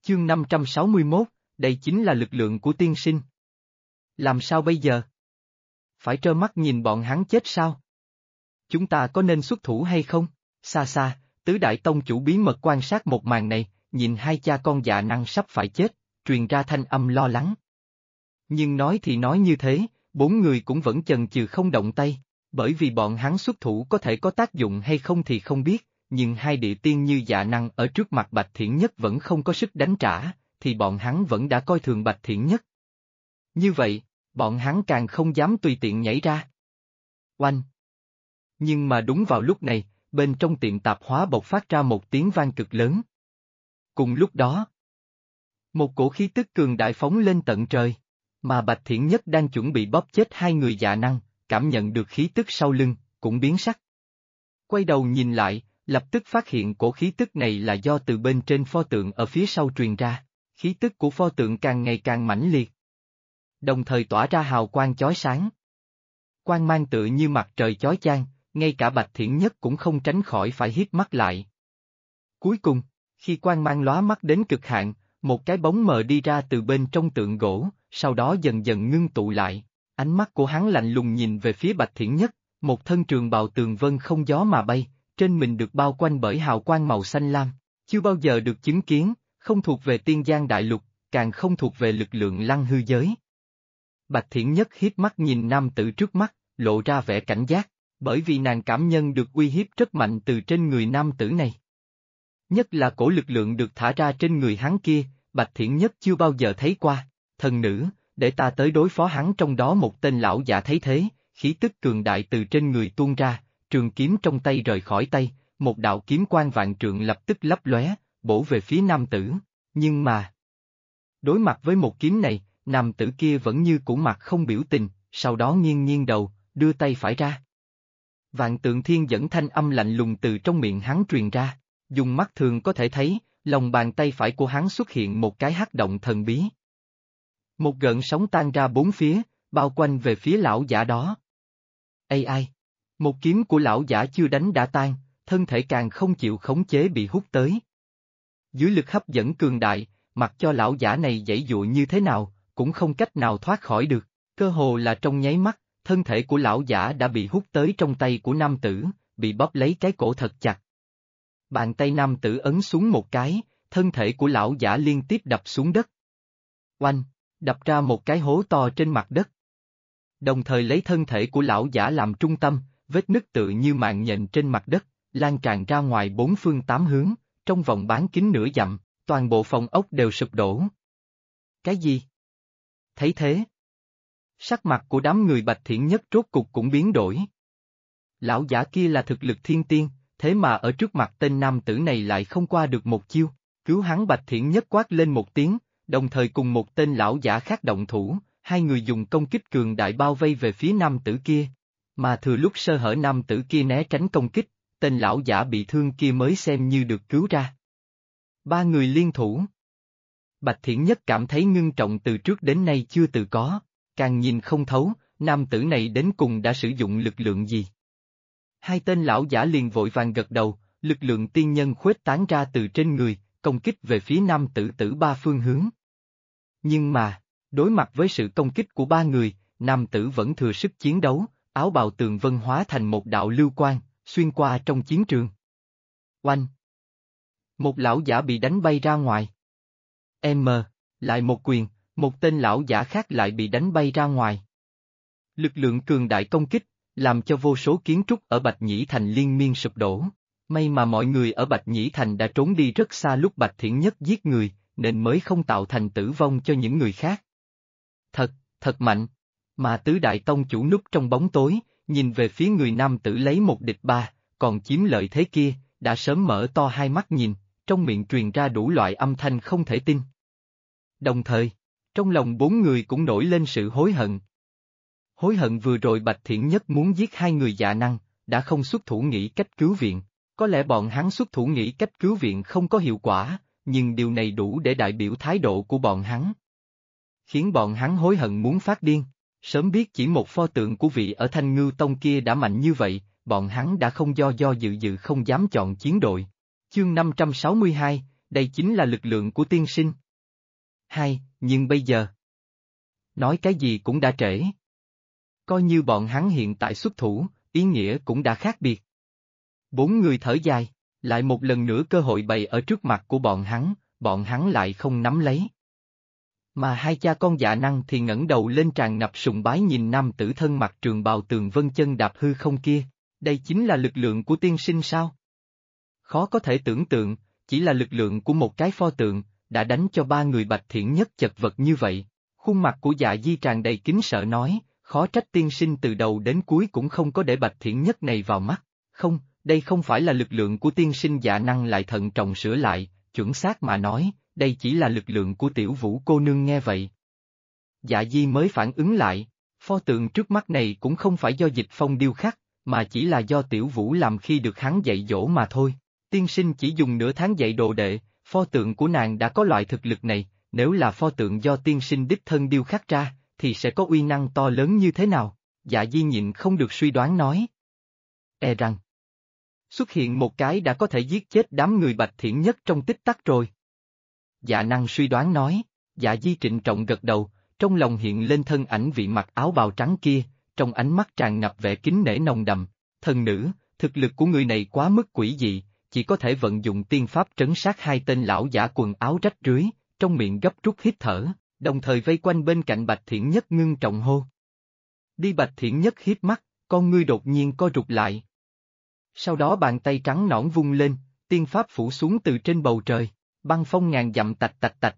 Chương 561, đây chính là lực lượng của tiên sinh. Làm sao bây giờ? Phải trơ mắt nhìn bọn hắn chết sao? Chúng ta có nên xuất thủ hay không? Xa xa, tứ đại tông chủ bí mật quan sát một màn này, nhìn hai cha con dạ năng sắp phải chết, truyền ra thanh âm lo lắng. Nhưng nói thì nói như thế, bốn người cũng vẫn chần chừ không động tay, bởi vì bọn hắn xuất thủ có thể có tác dụng hay không thì không biết, nhưng hai địa tiên như dạ năng ở trước mặt Bạch Thiển Nhất vẫn không có sức đánh trả, thì bọn hắn vẫn đã coi thường Bạch Thiển Nhất. Như vậy, bọn hắn càng không dám tùy tiện nhảy ra. Oanh! Nhưng mà đúng vào lúc này, bên trong tiệm tạp hóa bộc phát ra một tiếng vang cực lớn. Cùng lúc đó, một cổ khí tức cường đại phóng lên tận trời, mà Bạch Thiển Nhất đang chuẩn bị bóp chết hai người dạ năng, cảm nhận được khí tức sau lưng, cũng biến sắc. Quay đầu nhìn lại, lập tức phát hiện cổ khí tức này là do từ bên trên pho tượng ở phía sau truyền ra, khí tức của pho tượng càng ngày càng mãnh liệt. Đồng thời tỏa ra hào quang chói sáng. Quang mang tựa như mặt trời chói chang, ngay cả Bạch Thiển Nhất cũng không tránh khỏi phải híp mắt lại. Cuối cùng, khi quang mang lóa mắt đến cực hạn, một cái bóng mờ đi ra từ bên trong tượng gỗ, sau đó dần dần ngưng tụ lại, ánh mắt của hắn lạnh lùng nhìn về phía Bạch Thiển Nhất, một thân trường bào tường vân không gió mà bay, trên mình được bao quanh bởi hào quang màu xanh lam, chưa bao giờ được chứng kiến, không thuộc về tiên giang đại lục, càng không thuộc về lực lượng lăng hư giới. Bạch Thiển Nhất híp mắt nhìn nam tử trước mắt, lộ ra vẻ cảnh giác, bởi vì nàng cảm nhận được uy hiếp rất mạnh từ trên người nam tử này. Nhất là cổ lực lượng được thả ra trên người hắn kia, Bạch Thiển Nhất chưa bao giờ thấy qua. Thần nữ, để ta tới đối phó hắn. Trong đó một tên lão giả thấy thế, khí tức cường đại từ trên người tuôn ra, trường kiếm trong tay rời khỏi tay, một đạo kiếm quang vạn trượng lập tức lấp lóe, bổ về phía nam tử, nhưng mà... Đối mặt với một kiếm này, nam tử kia vẫn như cũ mặt không biểu tình, sau đó nghiêng nghiêng đầu, đưa tay phải ra. Vạn tượng thiên dẫn thanh âm lạnh lùng từ trong miệng hắn truyền ra, dùng mắt thường có thể thấy, lòng bàn tay phải của hắn xuất hiện một cái hắc động thần bí. Một gợn sóng tan ra bốn phía, bao quanh về phía lão giả đó. Ai? Một kiếm của lão giả chưa đánh đã tan, thân thể càng không chịu khống chế bị hút tới. Dưới lực hấp dẫn cường đại, mặc cho lão giả này giãy giụa như thế nào, cũng không cách nào thoát khỏi được, cơ hồ là trong nháy mắt, thân thể của lão giả đã bị hút tới trong tay của nam tử, bị bóp lấy cái cổ thật chặt. Bàn tay nam tử ấn xuống một cái, thân thể của lão giả liên tiếp đập xuống đất. Oanh, đập ra một cái hố to trên mặt đất. Đồng thời lấy thân thể của lão giả làm trung tâm, vết nứt tựa như mạng nhện trên mặt đất, lan tràn ra ngoài bốn phương tám hướng, trong vòng bán kính nửa dặm, toàn bộ phòng ốc đều sụp đổ. Cái gì? Thấy thế, sắc mặt của đám người Bạch Thiển Nhất rốt cục cũng biến đổi. Lão giả kia là thực lực thiên tiên, thế mà ở trước mặt tên nam tử này lại không qua được một chiêu, cứu hắn. Bạch Thiển Nhất quát lên một tiếng, đồng thời cùng một tên lão giả khác động thủ, hai người dùng công kích cường đại bao vây về phía nam tử kia, mà thừa lúc sơ hở nam tử kia né tránh công kích, tên lão giả bị thương kia mới xem như được cứu ra. Ba người liên thủ. Bạch Thiển Nhất cảm thấy ngưng trọng từ trước đến nay chưa từng có, càng nhìn không thấu, nam tử này đến cùng đã sử dụng lực lượng gì. Hai tên lão giả liền vội vàng gật đầu, lực lượng tiên nhân khuếch tán ra từ trên người, công kích về phía nam tử từ ba phương hướng. Nhưng mà, đối mặt với sự công kích của ba người, nam tử vẫn thừa sức chiến đấu, áo bào tường vân hóa thành một đạo lưu quang, xuyên qua trong chiến trường. Oanh! Một lão giả bị đánh bay ra ngoài. Lại một quyền, một tên lão giả khác lại bị đánh bay ra ngoài. Lực lượng cường đại công kích, làm cho vô số kiến trúc ở Bạch Nhĩ Thành liên miên sụp đổ. May mà mọi người ở Bạch Nhĩ Thành đã trốn đi rất xa lúc Bạch Thiển Nhất giết người, nên mới không tạo thành tử vong cho những người khác. Thật mạnh, mà tứ đại tông chủ núp trong bóng tối, nhìn về phía người nam tử lấy một địch ba, còn chiếm lợi thế kia, đã sớm mở to hai mắt nhìn, trong miệng truyền ra đủ loại âm thanh không thể tin. Đồng thời, trong lòng bốn người cũng nổi lên sự hối hận. Hối hận vừa rồi Bạch Thiển Nhất muốn giết hai người dạ năng, đã không xuất thủ nghĩ cách cứu viện. Có lẽ bọn hắn xuất thủ nghĩ cách cứu viện không có hiệu quả, nhưng điều này đủ để đại biểu thái độ của bọn hắn. Khiến bọn hắn hối hận muốn phát điên. Sớm biết chỉ một pho tượng của vị ở Thanh Ngưu Tông kia đã mạnh như vậy, bọn hắn đã không do dự không dám chọn chiến đội. Chương 562, đây chính là lực lượng của tiên sinh. Hai, nhưng bây giờ. Nói cái gì cũng đã trễ. Coi như bọn hắn hiện tại xuất thủ, ý nghĩa cũng đã khác biệt. Bốn người thở dài, lại một lần nữa cơ hội bày ở trước mặt của bọn hắn lại không nắm lấy. Mà hai cha con Dạ Năng thì ngẩng đầu lên tràn ngập sùng bái nhìn nam tử thân mặc trường bào tường vân chân đạp hư không kia, đây chính là lực lượng của tiên sinh sao? Khó có thể tưởng tượng, chỉ là lực lượng của một cái pho tượng, đã đánh cho ba người Bạch Thiển Nhất chật vật như vậy. Khuôn mặt của Dạ Di tràn đầy kính sợ nói, khó trách tiên sinh từ đầu đến cuối cũng không có để Bạch Thiển Nhất này vào mắt. Không, đây không phải là lực lượng của tiên sinh. Dạ Năng lại thận trọng sửa lại, chuẩn xác mà nói, đây chỉ là lực lượng của Tiểu Vũ cô nương. Nghe vậy. Dạ Di mới phản ứng lại, pho tượng trước mắt này cũng không phải do Dịch Phong điêu khắc, mà chỉ là do Tiểu Vũ làm khi được hắn dạy dỗ mà thôi. Tiên sinh chỉ dùng nửa tháng dạy đồ đệ, pho tượng của nàng đã có loại thực lực này, nếu là pho tượng do tiên sinh đích thân điêu khắc ra, thì sẽ có uy năng to lớn như thế nào? Dạ Di nhịn không được suy đoán nói. E rằng, xuất hiện một cái đã có thể giết chết đám người Bạch Thiển Nhất trong tích tắc rồi. Dạ Năng suy đoán nói, Dạ Di trịnh trọng gật đầu, trong lòng hiện lên thân ảnh vị mặc áo bào trắng kia, trong ánh mắt tràn ngập vẻ kính nể nồng đậm. Thần nữ, thực lực của người này quá mức quỷ dị, chỉ có thể vận dụng tiên pháp trấn sát hai tên lão giả quần áo rách rưới, trong miệng gấp rút hít thở, đồng thời vây quanh bên cạnh Bạch Thiển Nhất ngưng trọng hô. Đi. Bạch Thiển Nhất hiếp mắt, con ngươi đột nhiên co rụt lại. Sau đó bàn tay trắng nõn vung lên, tiên pháp phủ xuống từ trên bầu trời, băng phong ngàn dặm tạch tạch tạch.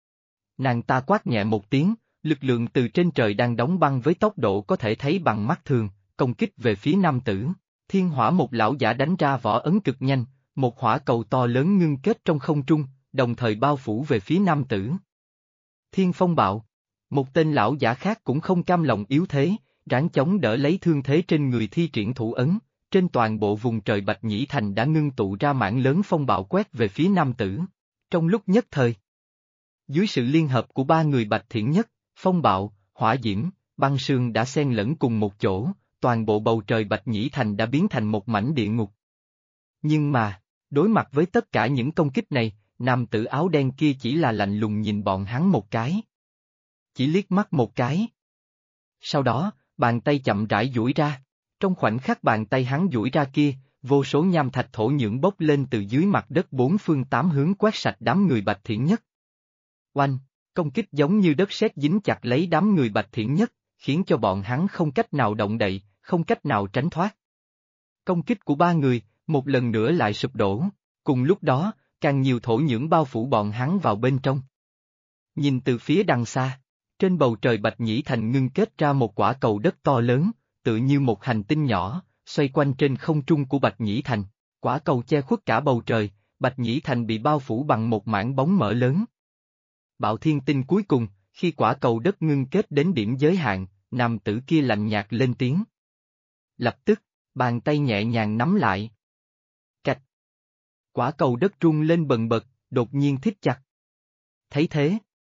Nàng ta quát nhẹ một tiếng, lực lượng từ trên trời đang đóng băng với tốc độ có thể thấy bằng mắt thường, công kích về phía nam tử. Thiên hỏa một lão giả đánh ra võ ấn cực nhanh, một hỏa cầu to lớn ngưng kết trong không trung, đồng thời bao phủ về phía nam tử. Thiên phong bạo, một tên lão giả khác cũng không cam lòng yếu thế, ráng chống đỡ lấy thương thế trên người thi triển thủ ấn, trên toàn bộ vùng trời Bạch Nhĩ Thành đã ngưng tụ ra mảng lớn phong bạo quét về phía nam tử. Trong lúc nhất thời, dưới sự liên hợp của ba người Bạch Thiển Nhất, phong bạo, hỏa diễm, băng sương đã xen lẫn cùng một chỗ, toàn bộ bầu trời Bạch Nhĩ Thành đã biến thành một mảnh địa ngục. Nhưng mà, đối mặt với tất cả những công kích này, nam tử áo đen kia chỉ là lạnh lùng nhìn bọn hắn một cái. Chỉ liếc mắt một cái. Sau đó, bàn tay chậm rãi duỗi ra. Trong khoảnh khắc bàn tay hắn duỗi ra kia, vô số nham thạch thổ nhưỡng bốc lên từ dưới mặt đất bốn phương tám hướng quét sạch đám người Bạch Thiển Nhất. Oanh, công kích giống như đất sét dính chặt lấy đám người Bạch Thiển Nhất, khiến cho bọn hắn không cách nào động đậy, không cách nào tránh thoát. Công kích của ba người, một lần nữa lại sụp đổ, cùng lúc đó, càng nhiều thổ nhưỡng bao phủ bọn hắn vào bên trong. Nhìn từ phía đằng xa, trên bầu trời Bạch Nhĩ Thành ngưng kết ra một quả cầu đất to lớn, tựa như một hành tinh nhỏ, xoay quanh trên không trung của Bạch Nhĩ Thành. Quả cầu che khuất cả bầu trời, Bạch Nhĩ Thành bị bao phủ bằng một mảng bóng mỡ lớn. Bạo thiên tinh cuối cùng, khi quả cầu đất ngưng kết đến điểm giới hạn, nam tử kia lạnh nhạt lên tiếng. Lập tức, bàn tay nhẹ nhàng nắm lại. Cạch. Quả cầu đất rung lên bần bật, đột nhiên thít chặt. Thấy thế,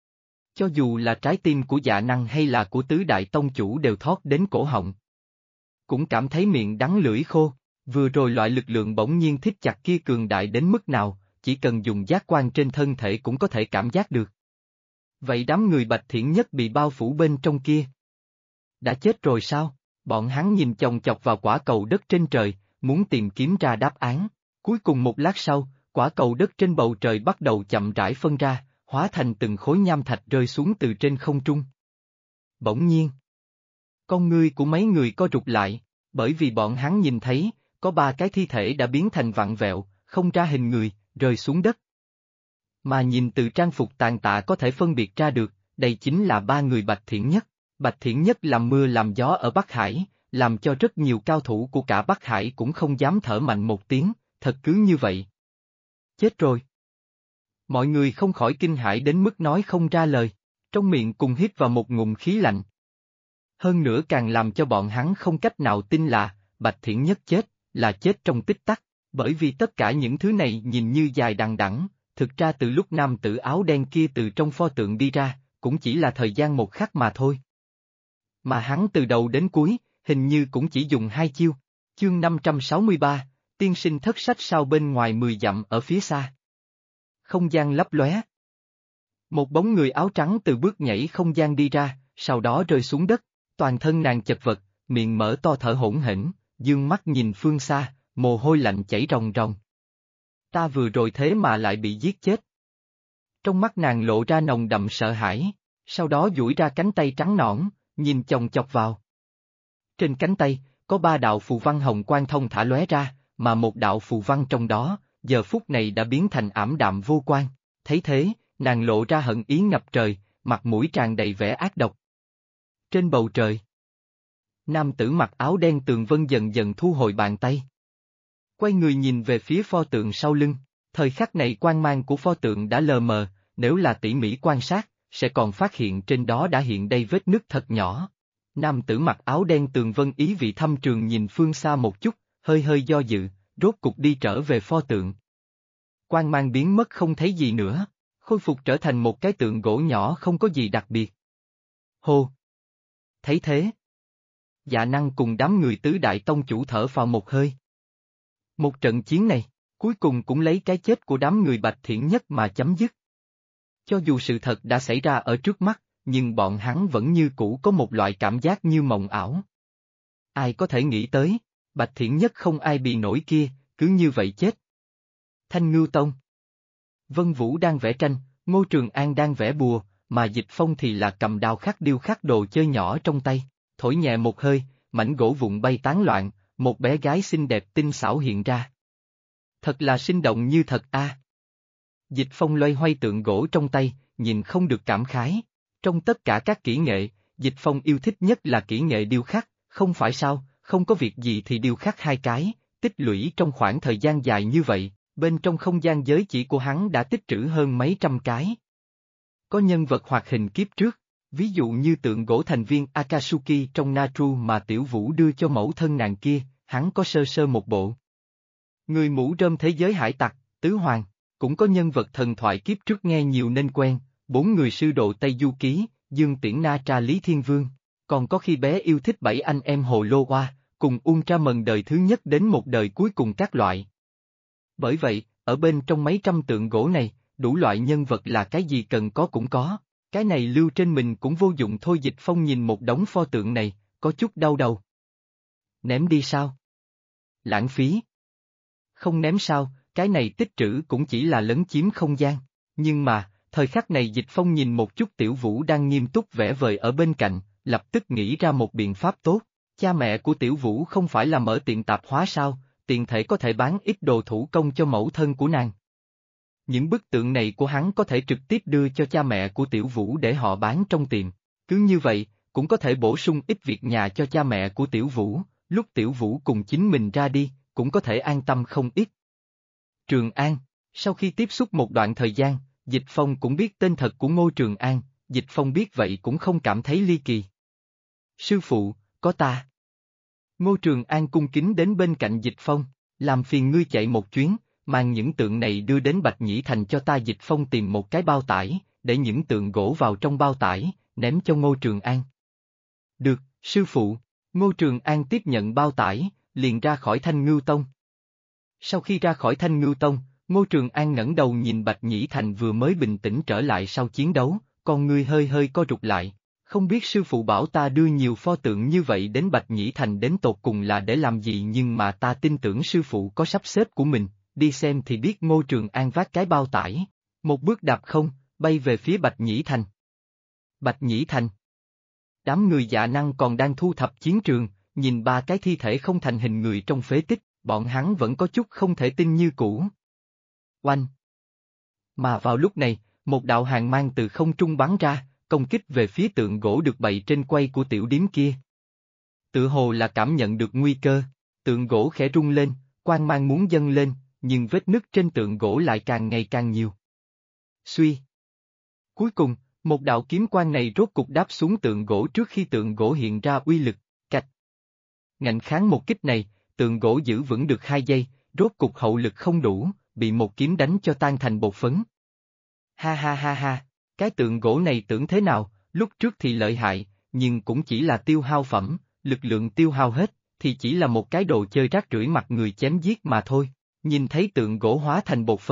cho dù là trái tim của Dạ Năng hay là của tứ đại tông chủ đều thót đến cổ họng. Cũng cảm thấy miệng đắng lưỡi khô, vừa rồi loại lực lượng bỗng nhiên thít chặt kia cường đại đến mức nào, chỉ cần dùng giác quan trên thân thể cũng có thể cảm giác được. Vậy đám người Bạch Thiển Nhất bị bao phủ bên trong kia. Đã chết rồi sao? Bọn hắn nhìn chòng chọc vào quả cầu đất trên trời, muốn tìm kiếm ra đáp án. Cuối cùng một lát sau, quả cầu đất trên bầu trời bắt đầu chậm rãi phân ra, hóa thành từng khối nham thạch rơi xuống từ trên không trung. Bỗng nhiên, con ngươi của mấy người co rụt lại, bởi vì bọn hắn nhìn thấy, có ba cái thi thể đã biến thành vặn vẹo, không ra hình người, rơi xuống đất. Mà nhìn từ trang phục tàn tạ có thể phân biệt ra được, đây chính là ba người Bạch Thiển Nhất. Bạch Thiển Nhất làm mưa làm gió ở Bắc Hải, làm cho rất nhiều cao thủ của cả Bắc Hải cũng không dám thở mạnh một tiếng, thật cứ như vậy. Chết rồi. Mọi người không khỏi kinh hãi đến mức nói không ra lời, trong miệng cùng hít vào một ngụm khí lạnh. Hơn nữa càng làm cho bọn hắn không cách nào tin là, Bạch Thiển Nhất chết, là chết trong tích tắc, bởi vì tất cả những thứ này nhìn như dài đằng đẵng, thực ra từ lúc nam tử áo đen kia từ trong pho tượng đi ra, cũng chỉ là thời gian một khắc mà thôi. Mà hắn từ đầu đến cuối, hình như cũng chỉ dùng hai chiêu. Chương 563, tiên sinh thất sách sau bên ngoài 10 dặm ở phía xa. Không gian lấp lóe. Một bóng người áo trắng từ bước nhảy không gian đi ra, sau đó rơi xuống đất, toàn thân nàng chật vật, miệng mở to thở hổn hển, dương mắt nhìn phương xa, mồ hôi lạnh chảy ròng ròng. Ta vừa rồi thế mà lại bị giết chết. Trong mắt nàng lộ ra nồng đậm sợ hãi, sau đó duỗi ra cánh tay trắng nõn, nhìn chòng chọc vào. Trên cánh tay, có 3 đạo phù văn hồng quang thông thả lóe ra, mà một đạo phù văn trong đó, giờ phút này đã biến thành ảm đạm vô quang. Thấy thế, nàng lộ ra hận ý ngập trời, mặt mũi tràn đầy vẻ ác độc. Trên bầu trời, nam tử mặc áo đen Tường Vân dần dần thu hồi bàn tay. Quay người nhìn về phía pho tượng sau lưng, thời khắc này quang mang của pho tượng đã lờ mờ, nếu là tỉ mỉ quan sát, sẽ còn phát hiện trên đó đã hiện đầy vết nứt thật nhỏ. Nam tử mặc áo đen Tường Vân ý vị thâm trường nhìn phương xa một chút, hơi hơi do dự, rốt cục đi trở về pho tượng. Quang mang biến mất không thấy gì nữa, khôi phục trở thành một cái tượng gỗ nhỏ không có gì đặc biệt. Hô! Thấy thế, Dạ Năng cùng đám người tứ đại tông chủ thở phào một hơi. Một trận chiến này, cuối cùng cũng lấy cái chết của đám người Bạch Thiện Nhất mà chấm dứt. Cho dù sự thật đã xảy ra ở trước mắt, nhưng bọn hắn vẫn như cũ có một loại cảm giác như mộng ảo. Ai có thể nghĩ tới, Bạch Thiện Nhất không ai bị nổi kia, cứ như vậy chết. Thanh Ngưu Tông. Vân Vũ đang vẽ tranh, Ngô Trường An đang vẽ bùa, mà Dịch Phong thì là cầm đao khắc điêu khắc đồ chơi nhỏ trong tay, thổi nhẹ một hơi, mảnh gỗ vụn bay tán loạn, một bé gái xinh đẹp tinh xảo hiện ra. Thật là sinh động như thật a. Dịch Phong loay hoay tượng gỗ trong tay, nhìn không được cảm khái. Trong tất cả các kỹ nghệ, Dịch Phong yêu thích nhất là kỹ nghệ điêu khắc, không phải sao, không có việc gì thì điêu khắc 2 cái, tích lũy trong khoảng thời gian dài như vậy, bên trong không gian giới chỉ của hắn đã tích trữ hơn mấy trăm cái. Có nhân vật hoạt hình kiếp trước, ví dụ như tượng gỗ thành viên Akatsuki trong Naruto mà Tiểu Vũ đưa cho mẫu thân nàng kia, hắn có sơ sơ một bộ. Người mũ rơm thế giới hải tặc, Tứ Hoàng, cũng có nhân vật thần thoại kiếp trước nghe nhiều nên quen, 4 người sư độ Tây Du Ký, Dương Tiễn Na Tra Lý Thiên Vương, còn có khi bé yêu thích 7 anh em Hồ Lô Oa, cùng Ultraman đời thứ nhất đến một đời cuối cùng các loại. Bởi vậy, ở bên trong mấy trăm tượng gỗ này, đủ loại nhân vật là cái gì cần có cũng có, cái này lưu trên mình cũng vô dụng thôi. Dịch Phong nhìn một đống pho tượng này, có chút đau đầu. Ném đi sao? Lãng phí. Không ném sao, cái này tích trữ cũng chỉ là lấn chiếm không gian, nhưng mà, thời khắc này Dịch Phong nhìn một chút Tiểu Vũ đang nghiêm túc vẽ vời ở bên cạnh, lập tức nghĩ ra một biện pháp tốt. Cha mẹ của Tiểu Vũ không phải là mở tiệm tạp hóa sao, tiện thể có thể bán ít đồ thủ công cho mẫu thân của nàng. Những bức tượng này của hắn có thể trực tiếp đưa cho cha mẹ của Tiểu Vũ để họ bán trong tiệm. Cứ như vậy, cũng có thể bổ sung ít việc nhà cho cha mẹ của Tiểu Vũ, lúc Tiểu Vũ cùng chính mình ra đi, cũng có thể an tâm không ít. Trường An, sau khi tiếp xúc một đoạn thời gian, Dịch Phong cũng biết tên thật của Ngô Trường An, Dịch Phong biết vậy cũng không cảm thấy ly kỳ. Sư phụ, có ta. Ngô Trường An cung kính đến bên cạnh Dịch Phong, làm phiền ngươi chạy một chuyến, mang những tượng này đưa đến Bạch Nhĩ Thành cho ta. Dịch Phong tìm một cái bao tải, để những tượng gỗ vào trong bao tải, ném cho Ngô Trường An. Được, sư phụ. Ngô Trường An tiếp nhận bao tải, liền ra khỏi Thanh Ngưu Tông. Sau khi ra khỏi Thanh Ngưu Tông, Ngô Trường An ngẩng đầu nhìn Bạch Nhĩ Thành vừa mới bình tĩnh trở lại sau chiến đấu, con ngươi hơi hơi co rụt lại. Không biết sư phụ bảo ta đưa nhiều pho tượng như vậy đến Bạch Nhĩ Thành đến tột cùng là để làm gì, nhưng mà ta tin tưởng sư phụ có sắp xếp của mình, đi xem thì biết. Ngô Trường An vác cái bao tải, một bước đạp không, bay về phía Bạch Nhĩ Thành. Bạch Nhĩ Thành. Đám người Dạ Năng còn đang thu thập chiến trường, nhìn 3 cái thi thể không thành hình người trong phế tích, bọn hắn vẫn có chút không thể tin như cũ. Oanh! Mà vào lúc này, một đạo hàn mang từ không trung bắn ra, công kích về phía tượng gỗ được bày trên quay của tiểu điếm kia. Tự hồ là cảm nhận được nguy cơ, tượng gỗ khẽ rung lên, quang mang muốn dâng lên, nhưng vết nứt trên tượng gỗ lại càng ngày càng nhiều. Suy! Cuối cùng, một đạo kiếm quang này rốt cục đáp xuống tượng gỗ trước khi tượng gỗ hiện ra uy lực, cạch. Ngạnh kháng một kích này, tượng gỗ giữ vững được 2 giây, rốt cục hậu lực không đủ, bị một kiếm đánh cho tan thành bột phấn. Ha ha ha ha, cái tượng gỗ này tưởng thế nào, lúc trước thì lợi hại, nhưng cũng chỉ là tiêu hao phẩm, lực lượng tiêu hao hết, thì chỉ là một cái đồ chơi rác rưởi mặt người chém giết mà thôi. Nhìn thấy tượng gỗ hóa thành bột phấn,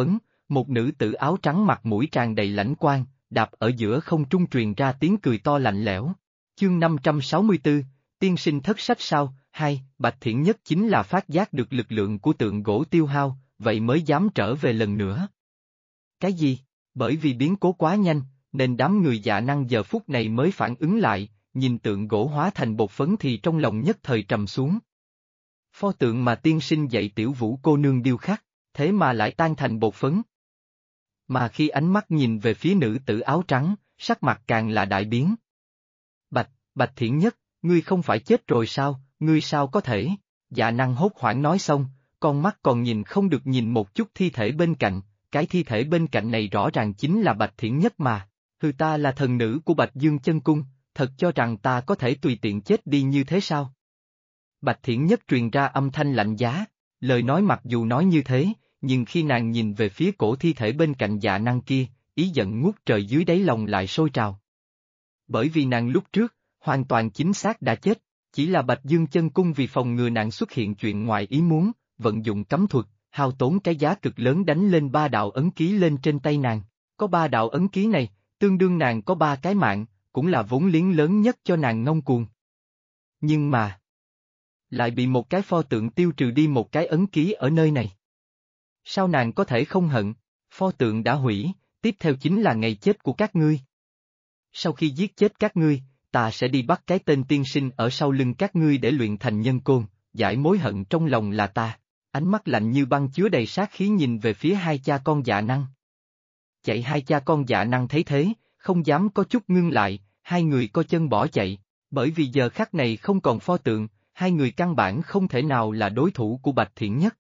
Một nữ tử áo trắng mặt mũi tràn đầy lãnh quang, đạp ở giữa không trung truyền ra tiếng cười to lạnh lẽo. Chương 564, tiên sinh thất sách sao? Hai, Bạch Thiện Nhất chính là phát giác được lực lượng của tượng gỗ tiêu hao, vậy mới dám trở về lần nữa. Cái gì? Bởi vì biến cố quá nhanh, nên đám người dạ năng giờ phút này mới phản ứng lại, nhìn tượng gỗ hóa thành bột phấn thì trong lòng nhất thời trầm xuống. Pho tượng mà tiên sinh dạy Tiểu Vũ cô nương điêu khắc, thế mà lại tan thành bột phấn. Mà khi ánh mắt nhìn về phía nữ tử áo trắng, sắc mặt càng là đại biến. Bạch Thiện Nhất, ngươi không phải chết rồi sao, ngươi sao có thể? Dạ năng hốt hoảng nói xong, con mắt còn nhìn không được nhìn một chút thi thể bên cạnh, cái thi thể bên cạnh này rõ ràng chính là Bạch Thiện Nhất mà. Hừ, ta là thần nữ của Bạch Dương Chân Cung, thật cho rằng ta có thể tùy tiện chết đi như thế sao? Bạch Thiện Nhất truyền ra âm thanh lạnh giá, lời nói mặc dù nói như thế, nhưng khi nàng nhìn về phía cổ thi thể bên cạnh dạ năng kia, ý giận ngút trời dưới đáy lòng lại sôi trào. Bởi vì nàng lúc trước, hoàn toàn chính xác đã chết, chỉ là Bạch Dương Chân Cung vì phòng ngừa nàng xuất hiện chuyện ngoài ý muốn, vận dụng cấm thuật, hao tốn cái giá cực lớn đánh lên 3 đạo ấn ký lên trên tay nàng. Có 3 đạo ấn ký này, tương đương nàng có 3 cái mạng, cũng là vốn liếng lớn nhất cho nàng ngông cuồng. Nhưng mà, lại bị một cái pho tượng tiêu trừ đi một cái ấn ký ở nơi này. Sao nàng có thể không hận? Pho tượng đã hủy, tiếp theo chính là ngày chết của các ngươi. Sau khi giết chết các ngươi, ta sẽ đi bắt cái tên tiên sinh ở sau lưng các ngươi để luyện thành nhân côn, giải mối hận trong lòng là ta. Ánh mắt lạnh như băng chứa đầy sát khí nhìn về phía hai cha con dạ năng. Chạy, hai cha con dạ năng thấy thế, không dám có chút ngưng lại, hai người co chân bỏ chạy, bởi vì giờ khắc này không còn pho tượng, hai người căn bản không thể nào là đối thủ của Bạch Thiện Nhất.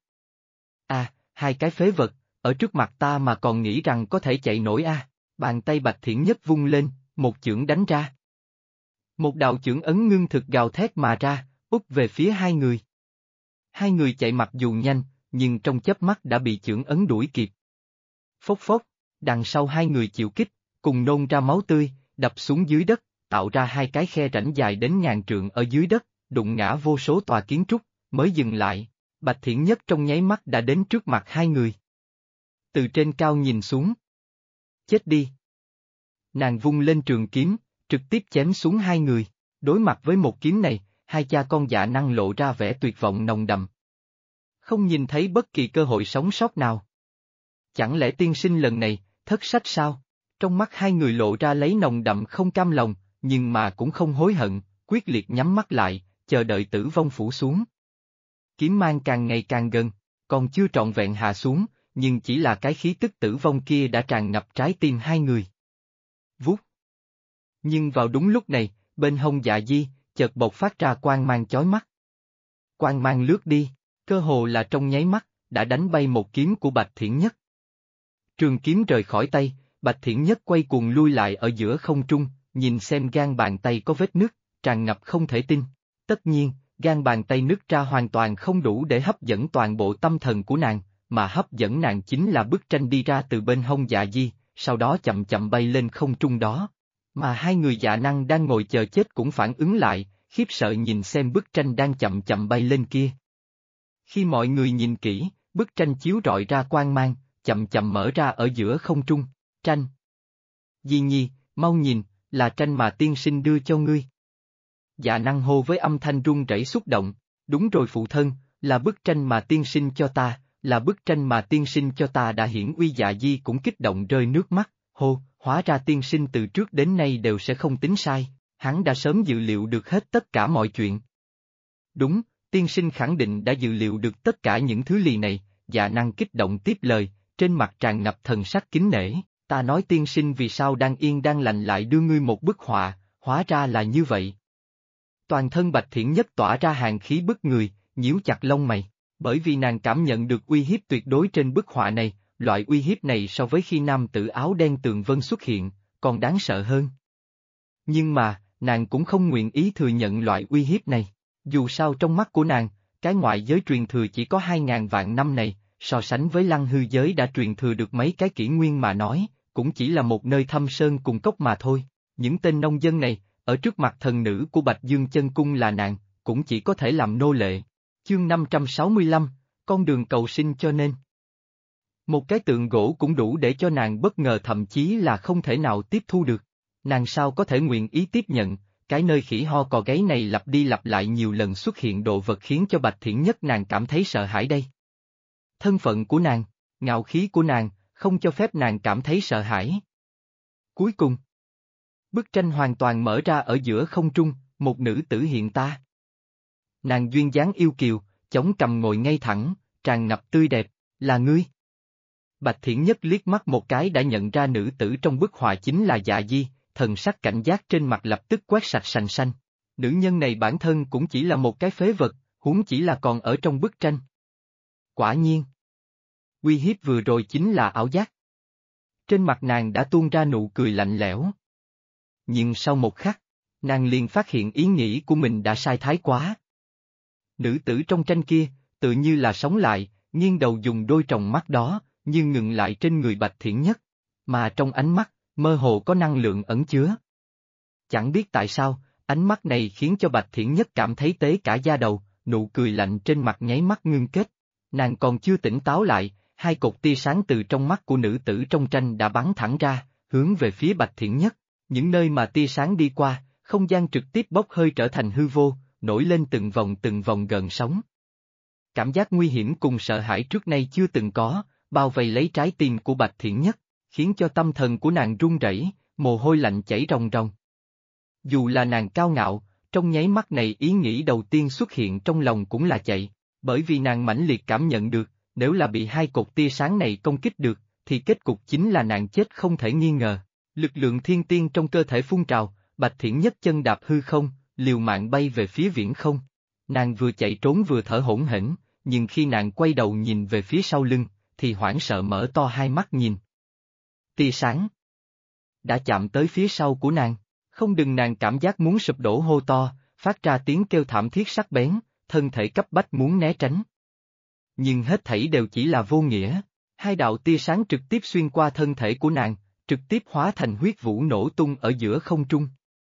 Hai cái phế vật, ở trước mặt ta mà còn nghĩ rằng có thể chạy nổi Bàn tay Bạch Thiện Nhất vung lên, một chưởng đánh ra. Một đạo chưởng ấn ngưng thực gào thét mà ra, úp về phía hai người. Hai người chạy mặc dù nhanh, nhưng trong chớp mắt đã bị chưởng ấn đuổi kịp. Phốc phốc, đằng sau hai người chịu kích, cùng nôn ra máu tươi, đập xuống dưới đất, tạo ra hai cái khe rãnh dài đến ngàn trượng ở dưới đất, đụng ngã vô số tòa kiến trúc, mới dừng lại. Bạch Thiện Nhất trong nháy mắt đã đến trước mặt hai người. Từ trên cao nhìn xuống. Chết đi. Nàng vung lên trường kiếm, trực tiếp chém xuống hai người. Đối mặt với một kiếm này, hai cha con dạ năng lộ ra vẻ tuyệt vọng nồng đậm. Không nhìn thấy bất kỳ cơ hội sống sót nào. Chẳng lẽ tiên sinh lần này, thất sách sao? Trong mắt hai người lộ ra lấy nồng đậm không cam lòng, nhưng mà cũng không hối hận, quyết liệt nhắm mắt lại, chờ đợi tử vong phủ xuống. Kiếm mang càng ngày càng gần, còn chưa trọn vẹn hạ xuống, nhưng chỉ là cái khí tức tử vong kia đã tràn ngập trái tim hai người. Vút. Nhưng vào đúng lúc này, bên hông Dạ Di, chợt bộc phát ra quang mang chói mắt. Quang mang lướt đi, cơ hồ là trong nháy mắt, đã đánh bay một kiếm của Bạch Thiện Nhất. Trường kiếm rời khỏi tay, Bạch Thiện Nhất quay cuồng lui lại ở giữa không trung, nhìn xem gan bàn tay có vết nứt, tràn ngập không thể tin. Tất nhiên, gan bàn tay nứt ra hoàn toàn không đủ để hấp dẫn toàn bộ tâm thần của nàng, mà hấp dẫn nàng chính là bức tranh đi ra từ bên hông Dạ Di, sau đó chậm chậm bay lên không trung đó. Mà hai người dạ năng đang ngồi chờ chết cũng phản ứng lại, khiếp sợ nhìn xem bức tranh đang chậm chậm bay lên kia. Khi mọi người nhìn kỹ, bức tranh chiếu rọi ra quang mang, chậm chậm mở ra ở giữa không trung. Tranh. Di Nhi, mau nhìn, là tranh mà tiên sinh đưa cho ngươi. Dạ năng hô với âm thanh run rẩy xúc động, đúng rồi phụ thân, là bức tranh mà tiên sinh cho ta, là bức tranh mà tiên sinh cho ta đã hiển uy. Dạ Di cũng kích động rơi nước mắt, hô, hóa ra tiên sinh từ trước đến nay đều sẽ không tính sai, hắn đã sớm dự liệu được hết tất cả mọi chuyện. Đúng, tiên sinh khẳng định đã dự liệu được tất cả những thứ lì này. Dạ năng kích động tiếp lời, trên mặt tràn ngập thần sắc kính nể, ta nói tiên sinh vì sao đang yên đang lành lại đưa ngươi một bức họa, hóa ra là như vậy. Toàn thân Bạch Thiện Nhất tỏa ra hàn khí bức người, nhíu chặt lông mày, bởi vì nàng cảm nhận được uy hiếp tuyệt đối trên bức họa này, loại uy hiếp này so với khi nam tử áo đen Tường Vân xuất hiện, còn đáng sợ hơn. Nhưng mà, nàng cũng không nguyện ý thừa nhận loại uy hiếp này, dù sao trong mắt của nàng, cái ngoại giới truyền thừa chỉ có 2.000 vạn năm này, so sánh với lăng hư giới đã truyền thừa được mấy cái kỷ nguyên mà nói, cũng chỉ là một nơi thâm sơn cùng cốc mà thôi. Những tên nông dân này, ở trước mặt thần nữ của Bạch Dương Chân Cung là nàng, cũng chỉ có thể làm nô lệ. Chương 565, con đường cầu sinh cho nên. Một cái tượng gỗ cũng đủ để cho nàng bất ngờ, thậm chí là không thể nào tiếp thu được. Nàng sao có thể nguyện ý tiếp nhận, cái nơi khỉ ho cò gáy này lặp đi lặp lại nhiều lần xuất hiện đồ vật khiến cho Bạch Thiển Nhất nàng cảm thấy sợ hãi đây. Thân phận của nàng, ngạo khí của nàng, không cho phép nàng cảm thấy sợ hãi. Cuối cùng, bức tranh hoàn toàn mở ra ở giữa không trung, một nữ tử hiện ta. Nàng duyên dáng yêu kiều, chống cằm ngồi ngay thẳng, tràn ngập tươi đẹp, là ngươi. Bạch Thiển Nhất liếc mắt một cái đã nhận ra nữ tử trong bức họa chính là Dạ Di, thần sắc cảnh giác trên mặt lập tức quét sạch sành xanh. Nữ nhân này bản thân cũng chỉ là một cái phế vật, huống chỉ là còn ở trong bức tranh. Quả nhiên, uy hiếp vừa rồi chính là ảo giác. Trên mặt nàng đã tuôn ra nụ cười lạnh lẽo. Nhưng sau một khắc, nàng liền phát hiện ý nghĩ của mình đã sai thái quá. Nữ tử trong tranh kia, tự như là sống lại, nghiêng đầu dùng đôi tròng mắt đó, như ngừng lại trên người Bạch Thiển Nhất, mà trong ánh mắt, mơ hồ có năng lượng ẩn chứa. Chẳng biết tại sao, ánh mắt này khiến cho Bạch Thiển Nhất cảm thấy tê cả da đầu, nụ cười lạnh trên mặt nháy mắt ngưng kết. Nàng còn chưa tỉnh táo lại, hai cột tia sáng từ trong mắt của nữ tử trong tranh đã bắn thẳng ra, hướng về phía Bạch Thiển Nhất. Những nơi mà tia sáng đi qua, không gian trực tiếp bốc hơi trở thành hư vô, nổi lên từng vòng gợn sóng. Cảm giác nguy hiểm cùng sợ hãi trước nay chưa từng có, bao vây lấy trái tim của Bạch Thiển Nhất, khiến cho tâm thần của nàng run rẩy, mồ hôi lạnh chảy ròng ròng. Dù là nàng cao ngạo, trong nháy mắt này ý nghĩ đầu tiên xuất hiện trong lòng cũng là chạy, bởi vì nàng mãnh liệt cảm nhận được, nếu là bị hai cột tia sáng này công kích được, thì kết cục chính là nàng chết không thể nghi ngờ. Lực lượng thiên tiên trong cơ thể phun trào, Bạch Thiển Nhất chân đạp hư không, liều mạng bay về phía viễn không. Nàng vừa chạy trốn vừa thở hổn hển, nhưng khi nàng quay đầu nhìn về phía sau lưng, thì hoảng sợ mở to hai mắt nhìn. Tia sáng đã chạm tới phía sau của nàng, không đừng nàng cảm giác muốn sụp đổ hô to, phát ra tiếng kêu thảm thiết sắc bén, thân thể cấp bách muốn né tránh. Nhưng hết thảy đều chỉ là vô nghĩa, hai đạo tia sáng trực tiếp xuyên qua thân thể của nàng, trực tiếp hóa thành huyết vũ nổ tung ở giữa không trung.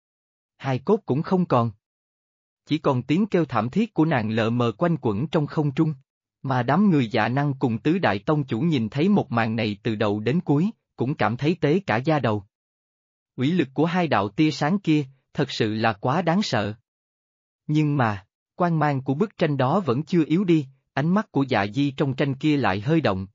Hai cốt cũng không còn. Chỉ còn tiếng kêu thảm thiết của nàng lờ mờ quanh quẩn trong không trung, mà đám người Dạ Năng cùng tứ đại tông chủ nhìn thấy một màn này từ đầu đến cuối, cũng cảm thấy tê cả da đầu. Uy lực của hai đạo tia sáng kia, thật sự là quá đáng sợ. Nhưng mà, quang mang của bức tranh đó vẫn chưa yếu đi, ánh mắt của Dạ Di trong tranh kia lại hơi động.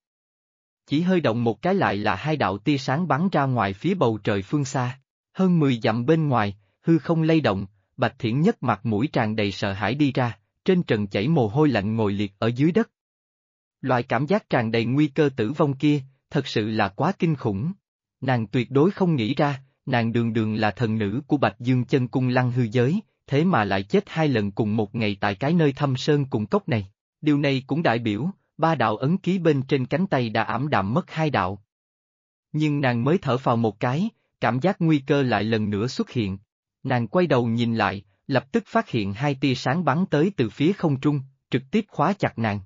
Chỉ hơi động một cái lại là hai đạo tia sáng bắn ra ngoài phía bầu trời phương xa, hơn 10 dặm bên ngoài, hư không lay động, Bạch Thiển Nhất mặt mũi tràn đầy sợ hãi đi ra, trên trần chảy mồ hôi lạnh ngồi liệt ở dưới đất. Loại cảm giác tràn đầy nguy cơ tử vong kia, thật sự là quá kinh khủng. Nàng tuyệt đối không nghĩ ra, nàng đường đường là thần nữ của Bạch Dương Chân Cung Lăng Hư Giới, thế mà lại chết hai lần cùng một ngày tại cái nơi thâm sơn cùng cốc này. Điều này cũng đại biểu, ba đạo ấn ký bên trên cánh tay đã ảm đạm mất hai đạo. Nhưng nàng mới thở phào một cái, cảm giác nguy cơ lại lần nữa xuất hiện. Nàng quay đầu nhìn lại, lập tức phát hiện hai tia sáng bắn tới từ phía không trung, trực tiếp khóa chặt nàng.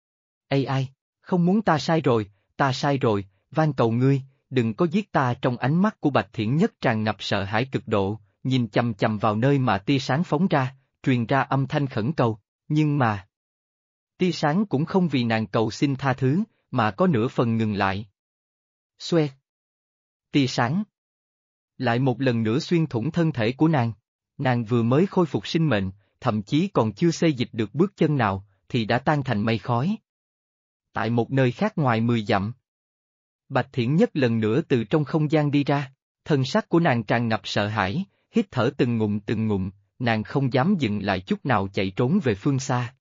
Ây ai, không muốn ta sai rồi, van cầu ngươi, đừng có giết ta. Trong ánh mắt của Bạch Thiển Nhất tràn ngập sợ hãi cực độ, nhìn chằm chằm vào nơi mà tia sáng phóng ra, truyền ra âm thanh khẩn cầu, nhưng mà... tia sáng cũng không vì nàng cầu xin tha thứ, mà có nửa phần ngừng lại. Xoe! Tia sáng lại một lần nữa xuyên thủng thân thể của nàng vừa mới khôi phục sinh mệnh, thậm chí còn chưa xê dịch được bước chân nào, thì đã tan thành mây khói. Tại một nơi khác ngoài 10 dặm, Bạch Thiển Nhất lần nữa từ trong không gian đi ra, thân sắc của nàng tràn ngập sợ hãi, hít thở từng ngụm, nàng không dám dừng lại chút nào chạy trốn về phương xa.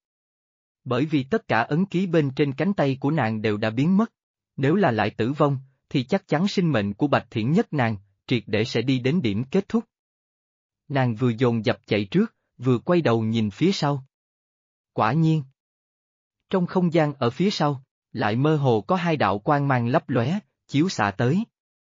Bởi vì tất cả ấn ký bên trên cánh tay của nàng đều đã biến mất, nếu là lại tử vong, thì chắc chắn sinh mệnh của Bạch Thiển Nhất nàng, triệt để sẽ đi đến điểm kết thúc. Nàng vừa dồn dập chạy trước, vừa quay đầu nhìn phía sau. Quả nhiên, trong không gian ở phía sau, lại mơ hồ có hai đạo quang mang lấp lóe, chiếu xạ tới.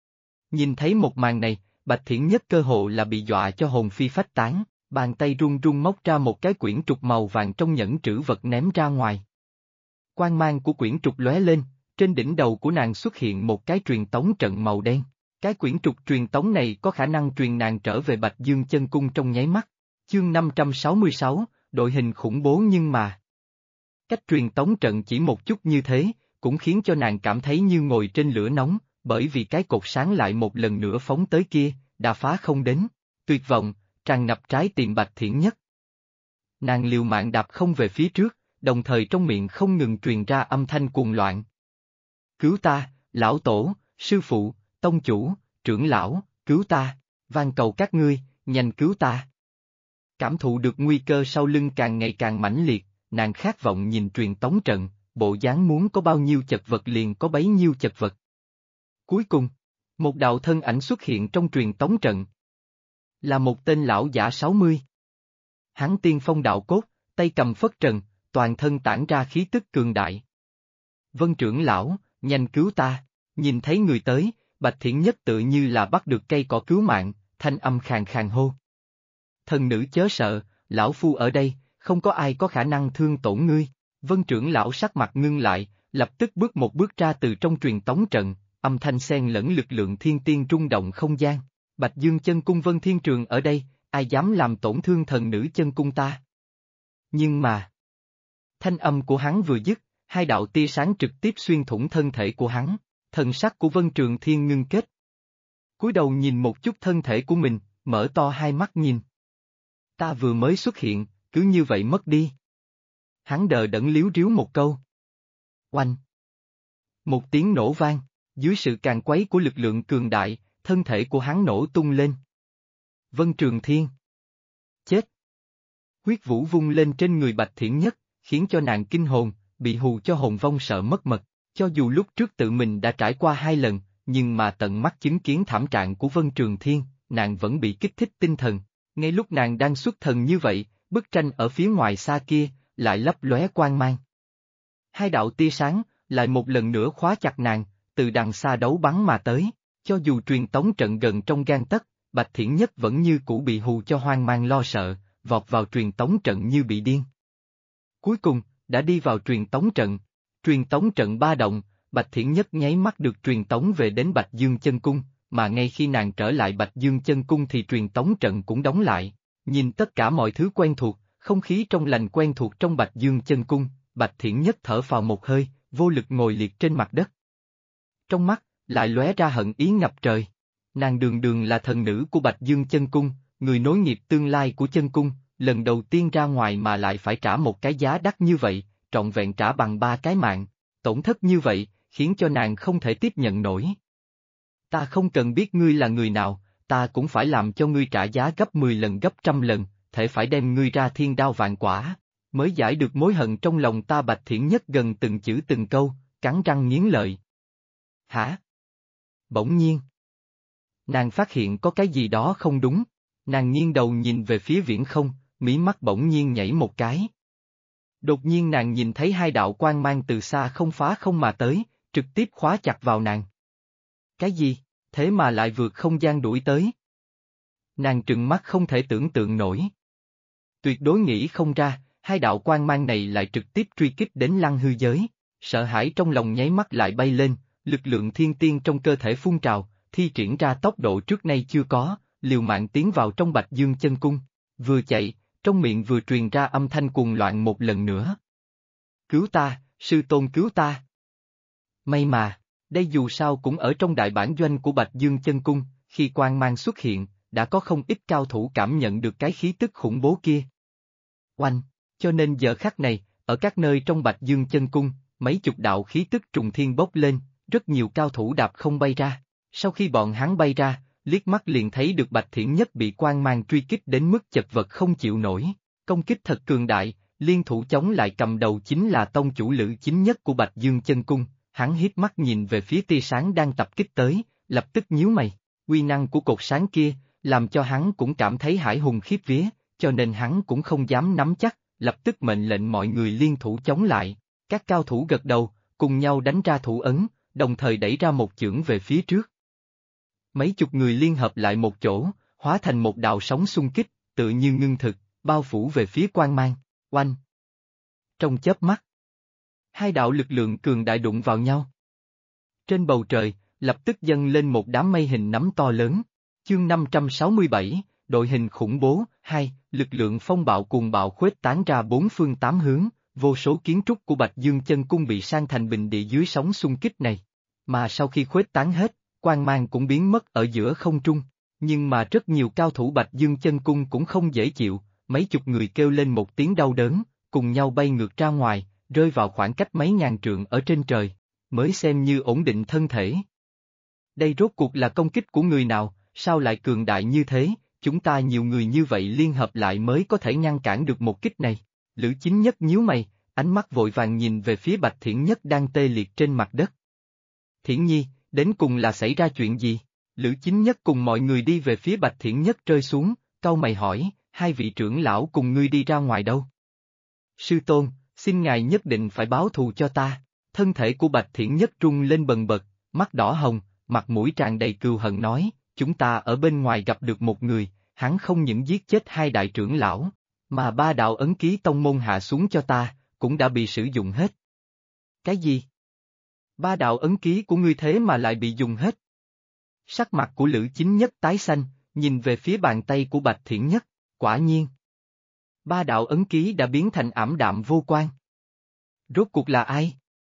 Nhìn thấy một màn này, Bạch Thiển Nhất cơ hồ là bị dọa cho hồn phi phách tán, bàn tay run run móc ra một cái quyển trục màu vàng trong nhẫn trữ vật ném ra ngoài. Quang mang của quyển trục lóe lên, trên đỉnh đầu của nàng xuất hiện một cái truyền tống trận màu đen. Cái quyển trục truyền tống này có khả năng truyền nàng trở về Bạch Dương Chân Cung trong nháy mắt. Chương 566, đội hình khủng bố nhưng mà... Cách truyền tống trận chỉ một chút như thế, cũng khiến cho nàng cảm thấy như ngồi trên lửa nóng, bởi vì cái cột sáng lại một lần nữa phóng tới kia, đã phá không đến. Tuyệt vọng, tràn ngập trái tim Bạch Thiển Nhất. Nàng liều mạng đạp không về phía trước, đồng thời trong miệng không ngừng truyền ra âm thanh cuồng loạn. Cứu ta, lão tổ, sư phụ, tông chủ, trưởng lão, cứu ta, van cầu các ngươi, nhanh cứu ta. Cảm thụ được nguy cơ sau lưng càng ngày càng mãnh liệt, nàng khát vọng nhìn truyền tống trận, bộ dáng muốn có bao nhiêu chật vật liền có bấy nhiêu chật vật. Cuối cùng, một đạo thân ảnh xuất hiện trong truyền tống trận. Là một tên lão giả 60. Hắn tiên phong đạo cốt, tay cầm phất trần, toàn thân tản ra khí tức cường đại. Vân trưởng lão, nhanh cứu ta, nhìn thấy người tới, Bạch Thiển Nhất tự như là bắt được cây cỏ cứu mạng, thanh âm khàn khàn hô. Thần nữ chớ sợ, lão phu ở đây, không có ai có khả năng thương tổn ngươi. Vân trưởng lão sắc mặt ngưng lại, lập tức bước một bước ra từ trong truyền tống trận, âm thanh xen lẫn lực lượng thiên tiên rung động không gian. Bạch Dương chân cung Vân Thiên Trường ở đây, ai dám làm tổn thương thần nữ chân cung ta? Nhưng mà, thanh âm của hắn vừa dứt, hai đạo tia sáng trực tiếp xuyên thủng thân thể của hắn, thần sắc của Vân Trường Thiên ngưng kết. Cúi đầu nhìn một chút thân thể của mình, mở to hai mắt nhìn. Ta vừa mới xuất hiện, cứ như vậy mất đi. Hắn đờ đẫn líu ríu một câu. Oanh! Một tiếng nổ vang, dưới sự càn quấy của lực lượng cường đại, thân thể của hắn nổ tung lên. Vân Trường Thiên! Chết! Huyết vũ vung lên trên người Bạch Thiển Nhất, khiến cho nàng kinh hồn, bị hù cho hồn vong sợ mất mật. Cho dù lúc trước tự mình đã trải qua 2 lần, nhưng mà tận mắt chứng kiến thảm trạng của Vân Trường Thiên, nàng vẫn bị kích thích tinh thần. Ngay lúc nàng đang xuất thần như vậy, bức tranh ở phía ngoài xa kia, lại lấp lóe quang mang. Hai đạo tia sáng, lại một lần nữa khóa chặt nàng, từ đằng xa đấu bắn mà tới. Cho dù truyền tống trận gần trong gang tấc, Bạch Thiển Nhất vẫn như cũ bị hù cho hoang mang lo sợ, vọt vào truyền tống trận như bị điên. Cuối cùng, đã đi vào truyền tống trận. Truyền tống trận ba động, Bạch Thiển Nhất nháy mắt được truyền tống về đến Bạch Dương Chân Cung, mà ngay khi nàng trở lại Bạch Dương Chân Cung thì truyền tống trận cũng đóng lại. Nhìn tất cả mọi thứ quen thuộc, không khí trong lành quen thuộc trong Bạch Dương Chân Cung, Bạch Thiển Nhất thở phào một hơi, vô lực ngồi liệt trên mặt đất. Trong mắt, lại lóe ra hận ý ngập trời. Nàng đường đường là thần nữ của Bạch Dương Chân Cung, người nối nghiệp tương lai của chân cung, lần đầu tiên ra ngoài mà lại phải trả một cái giá đắt như vậy, trọn vẹn trả bằng 3 cái mạng, tổn thất như vậy, khiến cho nàng không thể tiếp nhận nổi. Ta không cần biết ngươi là người nào, ta cũng phải làm cho ngươi trả giá gấp 10 lần gấp trăm lần, thể phải đem ngươi ra thiên đao vạn quả, mới giải được mối hận trong lòng ta. Bạch Thiển Nhất gần từng chữ từng câu, cắn răng nghiến lợi. Hả? Bỗng nhiên, nàng phát hiện có cái gì đó không đúng, nàng nghiêng đầu nhìn về phía viễn không, mí mắt bỗng nhiên nhảy một cái. Đột nhiên nàng nhìn thấy 2 đạo quang mang từ xa không phá không mà tới, trực tiếp khóa chặt vào nàng. Cái gì, thế mà lại vượt không gian đuổi tới? Nàng trừng mắt không thể tưởng tượng nổi. Tuyệt đối nghĩ không ra, 2 đạo quang mang này lại trực tiếp truy kích đến Lăng Hư giới, sợ hãi trong lòng nháy mắt lại bay lên, lực lượng thiên tiên trong cơ thể phun trào, thi triển ra tốc độ trước nay chưa có, liều mạng tiến vào trong Bạch Dương Chân Cung, vừa chạy, trong miệng vừa truyền ra âm thanh cuồng loạn một lần nữa. Cứu ta, sư tôn cứu ta. May mà, đây dù sao cũng ở trong đại bản doanh của Bạch Dương Chân Cung, khi quang mang xuất hiện, đã có không ít cao thủ cảm nhận được cái khí tức khủng bố kia. Oanh, cho nên giờ khắc này, ở các nơi trong Bạch Dương Chân Cung, mấy chục đạo khí tức trùng thiên bốc lên, rất nhiều cao thủ đạp không bay ra. Sau khi bọn hắn bay ra, liếc mắt liền thấy được Bạch Thiển Nhất bị quang mang truy kích đến mức chật vật không chịu nổi, công kích thật cường đại, liên thủ chống lại cầm đầu chính là tông chủ Lữ Chính Nhất của Bạch Dương Chân Cung, hắn híp mắt nhìn về phía tia sáng đang tập kích tới, lập tức nhíu mày, uy năng của cột sáng kia, làm cho hắn cũng cảm thấy hải hùng khiếp vía, cho nên hắn cũng không dám nắm chắc, lập tức mệnh lệnh mọi người liên thủ chống lại, các cao thủ gật đầu, cùng nhau đánh ra thủ ấn, đồng thời đẩy ra một chưởng về phía trước. Mấy chục người liên hợp lại một chỗ, hóa thành một đạo sóng xung kích, tự như ngưng thực, bao phủ về phía quang mang, oanh. Trong chớp mắt, 2 đạo lực lượng cường đại đụng vào nhau. Trên bầu trời, lập tức dâng lên một đám mây hình nắm to lớn. Chương 567, đội hình khủng bố, 2, lực lượng phong bạo cuồng bạo khuếch tán ra 4 phương 8 hướng, vô số kiến trúc của Bạch Dương Chân Cung bị san thành bình địa dưới sóng xung kích này. Mà sau khi khuếch tán hết, quang mang cũng biến mất ở giữa không trung. Nhưng mà rất nhiều cao thủ Bạch Dương Chân Cung cũng không dễ chịu, mấy chục người kêu lên một tiếng đau đớn, cùng nhau bay ngược ra ngoài, rơi vào khoảng cách mấy ngàn trượng ở trên trời, mới xem như ổn định thân thể. Đây rốt cuộc là công kích của người nào, sao lại cường đại như thế, chúng ta nhiều người như vậy liên hợp lại mới có thể ngăn cản được một kích này. Lữ Chính Nhất nhíu mày, ánh mắt vội vàng nhìn về phía Bạch Thiển Nhất đang tê liệt trên mặt đất. Thiển Nhi, đến cùng là xảy ra chuyện gì? Lữ Chính Nhất cùng mọi người đi về phía Bạch Thiển Nhất rơi xuống, cau mày hỏi, hai vị trưởng lão cùng ngươi đi ra ngoài đâu? Sư tôn, xin ngài nhất định phải báo thù cho ta. Thân thể của Bạch Thiển Nhất rung lên bần bật, mắt đỏ hồng, mặt mũi tràn đầy cừu hận nói, chúng ta ở bên ngoài gặp được một người, hắn không những giết chết hai đại trưởng lão, mà ba đạo ấn ký tông môn hạ xuống cho ta, cũng đã bị sử dụng hết. Cái gì? Ba đạo ấn ký của ngươi thế mà lại bị dùng hết? Sắc mặt của Lữ Chính Nhất tái xanh, nhìn về phía bàn tay của Bạch Thiển Nhất, quả nhiên. Ba đạo ấn ký đã biến thành ảm đạm vô quan. Rốt cuộc là ai?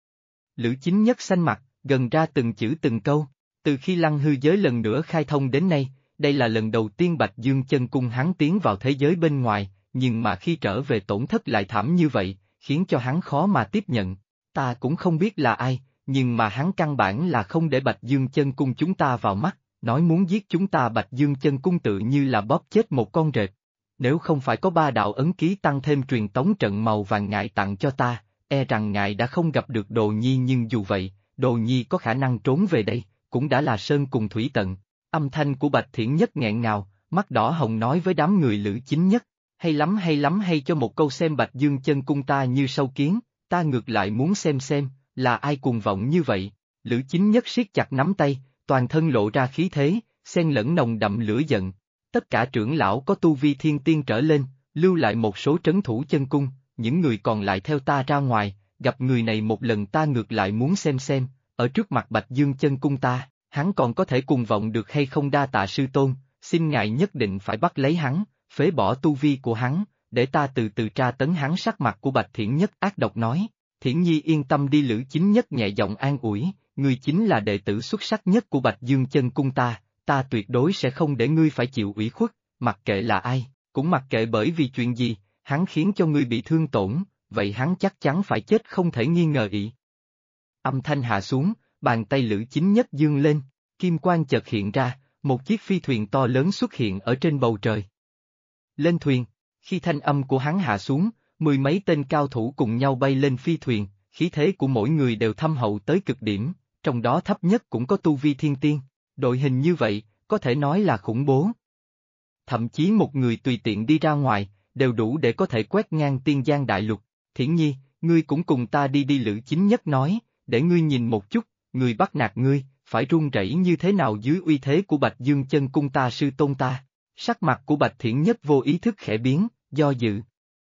Lữ Chính Nhất xanh mặt, gần ra từng chữ từng câu, từ khi Lăng Hư giới lần nữa khai thông đến nay, đây là lần đầu tiên Bạch Dương Chân Cung hắn tiến vào thế giới bên ngoài, nhưng mà khi trở về tổn thất lại thảm như vậy, khiến cho hắn khó mà tiếp nhận. Ta cũng không biết là ai, nhưng mà hắn căn bản là không để Bạch Dương Chân Cung chúng ta vào mắt, nói muốn giết chúng ta Bạch Dương Chân Cung tự như là bóp chết một con rệp. Nếu không phải có ba đạo ấn ký tăng thêm truyền tống trận màu vàng ngài tặng cho ta, e rằng ngài đã không gặp được Đồ Nhi, nhưng dù vậy, Đồ Nhi có khả năng trốn về đây, cũng đã là sơn cùng thủy tận. Âm thanh của Bạch Thiển Nhất nghẹn ngào, mắt đỏ hồng nói với đám người Lữ Chính Nhất, hay lắm hay cho một câu xem Bạch Dương Chân Cung ta như sâu kiến, ta ngược lại muốn xem, là ai cuồng vọng như vậy. Lữ Chính Nhất siết chặt nắm tay, toàn thân lộ ra khí thế, xen lẫn nồng đậm lửa giận. Tất cả trưởng lão có tu vi thiên tiên trở lên, lưu lại một số trấn thủ chân cung, những người còn lại theo ta ra ngoài, gặp người này một lần ta ngược lại muốn xem, ở trước mặt Bạch Dương Chân Cung ta, hắn còn có thể cuồng vọng được hay không. Đa tạ sư tôn, xin ngài nhất định phải bắt lấy hắn, phế bỏ tu vi của hắn, để ta từ từ tra tấn hắn. Sắc mặt của Bạch Thiển Nhất ác độc nói, Thiển Nhi yên tâm đi. Lữ Chính Nhất nhẹ giọng an ủi, ngươi chính là đệ tử xuất sắc nhất của Bạch Dương Chân Cung ta tuyệt đối sẽ không để ngươi phải chịu ủy khuất, mặc kệ là ai, cũng mặc kệ bởi vì chuyện gì, hắn khiến cho ngươi bị thương tổn, vậy hắn chắc chắn phải chết không thể nghi ngờ ị. Âm thanh hạ xuống, bàn tay Lữ Chính Nhất dương lên, kim quang chợt hiện ra, một chiếc phi thuyền to lớn xuất hiện ở trên bầu trời. Lên thuyền, khi thanh âm của hắn hạ xuống, mười mấy tên cao thủ cùng nhau bay lên phi thuyền, khí thế của mỗi người đều thâm hậu tới cực điểm, trong đó thấp nhất cũng có tu vi thiên tiên. Đội hình như vậy, có thể nói là khủng bố. Thậm chí một người tùy tiện đi ra ngoài, đều đủ để có thể quét ngang tiên giang đại lục. Thiển Nhi, ngươi cũng cùng ta đi. Lữ Chính Nhất nói, để ngươi nhìn một chút, người bắt nạt ngươi, phải run rẩy như thế nào dưới uy thế của Bạch Dương Chân Cung ta sư tôn ta. Sắc mặt của Bạch Thiển Nhất vô ý thức khẽ biến, do dự.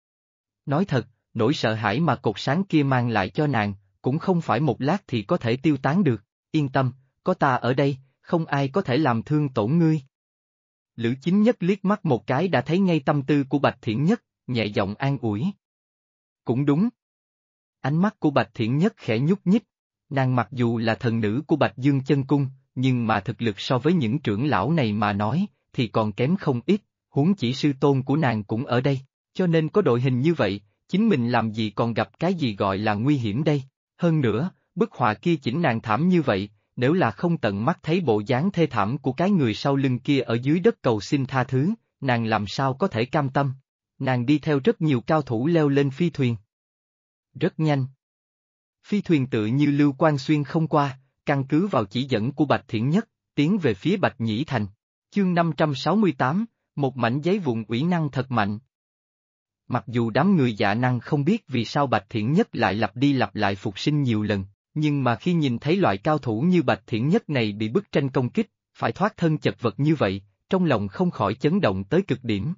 Nói thật, nỗi sợ hãi mà cột sáng kia mang lại cho nàng, cũng không phải một lát thì có thể tiêu tán được. Yên tâm, có ta ở đây, không ai có thể làm thương tổn ngươi. Lữ Chính Nhất liếc mắt một cái đã thấy ngay tâm tư của Bạch Thiển Nhất, nhẹ giọng an ủi. Cũng đúng. Ánh mắt của Bạch Thiển Nhất khẽ nhúc nhích, nàng mặc dù là thần nữ của Bạch Dương Chân Cung, nhưng mà thực lực so với những trưởng lão này mà nói, thì còn kém không ít, huống chỉ sư tôn của nàng cũng ở đây, cho nên có đội hình như vậy, chính mình làm gì còn gặp cái gì gọi là nguy hiểm đây. Hơn nữa, bức họa kia chỉnh nàng thảm như vậy, nếu là không tận mắt thấy bộ dáng thê thảm của cái người sau lưng kia ở dưới đất cầu xin tha thứ, nàng làm sao có thể cam tâm. Nàng đi theo rất nhiều cao thủ leo lên phi thuyền. Rất nhanh. Phi thuyền tự như lưu quang xuyên không qua, căn cứ vào chỉ dẫn của Bạch Thiển Nhất, tiến về phía Bạch Nhĩ Thành. Chương 568, một mảnh giấy vụn ủy năng thật mạnh. Mặc dù đám người dạ năng không biết vì sao Bạch Thiển Nhất lại lặp đi lặp lại phục sinh nhiều lần, nhưng mà khi nhìn thấy loại cao thủ như Bạch Thiển Nhất này bị bức tranh công kích, phải thoát thân chật vật như vậy, trong lòng không khỏi chấn động tới cực điểm.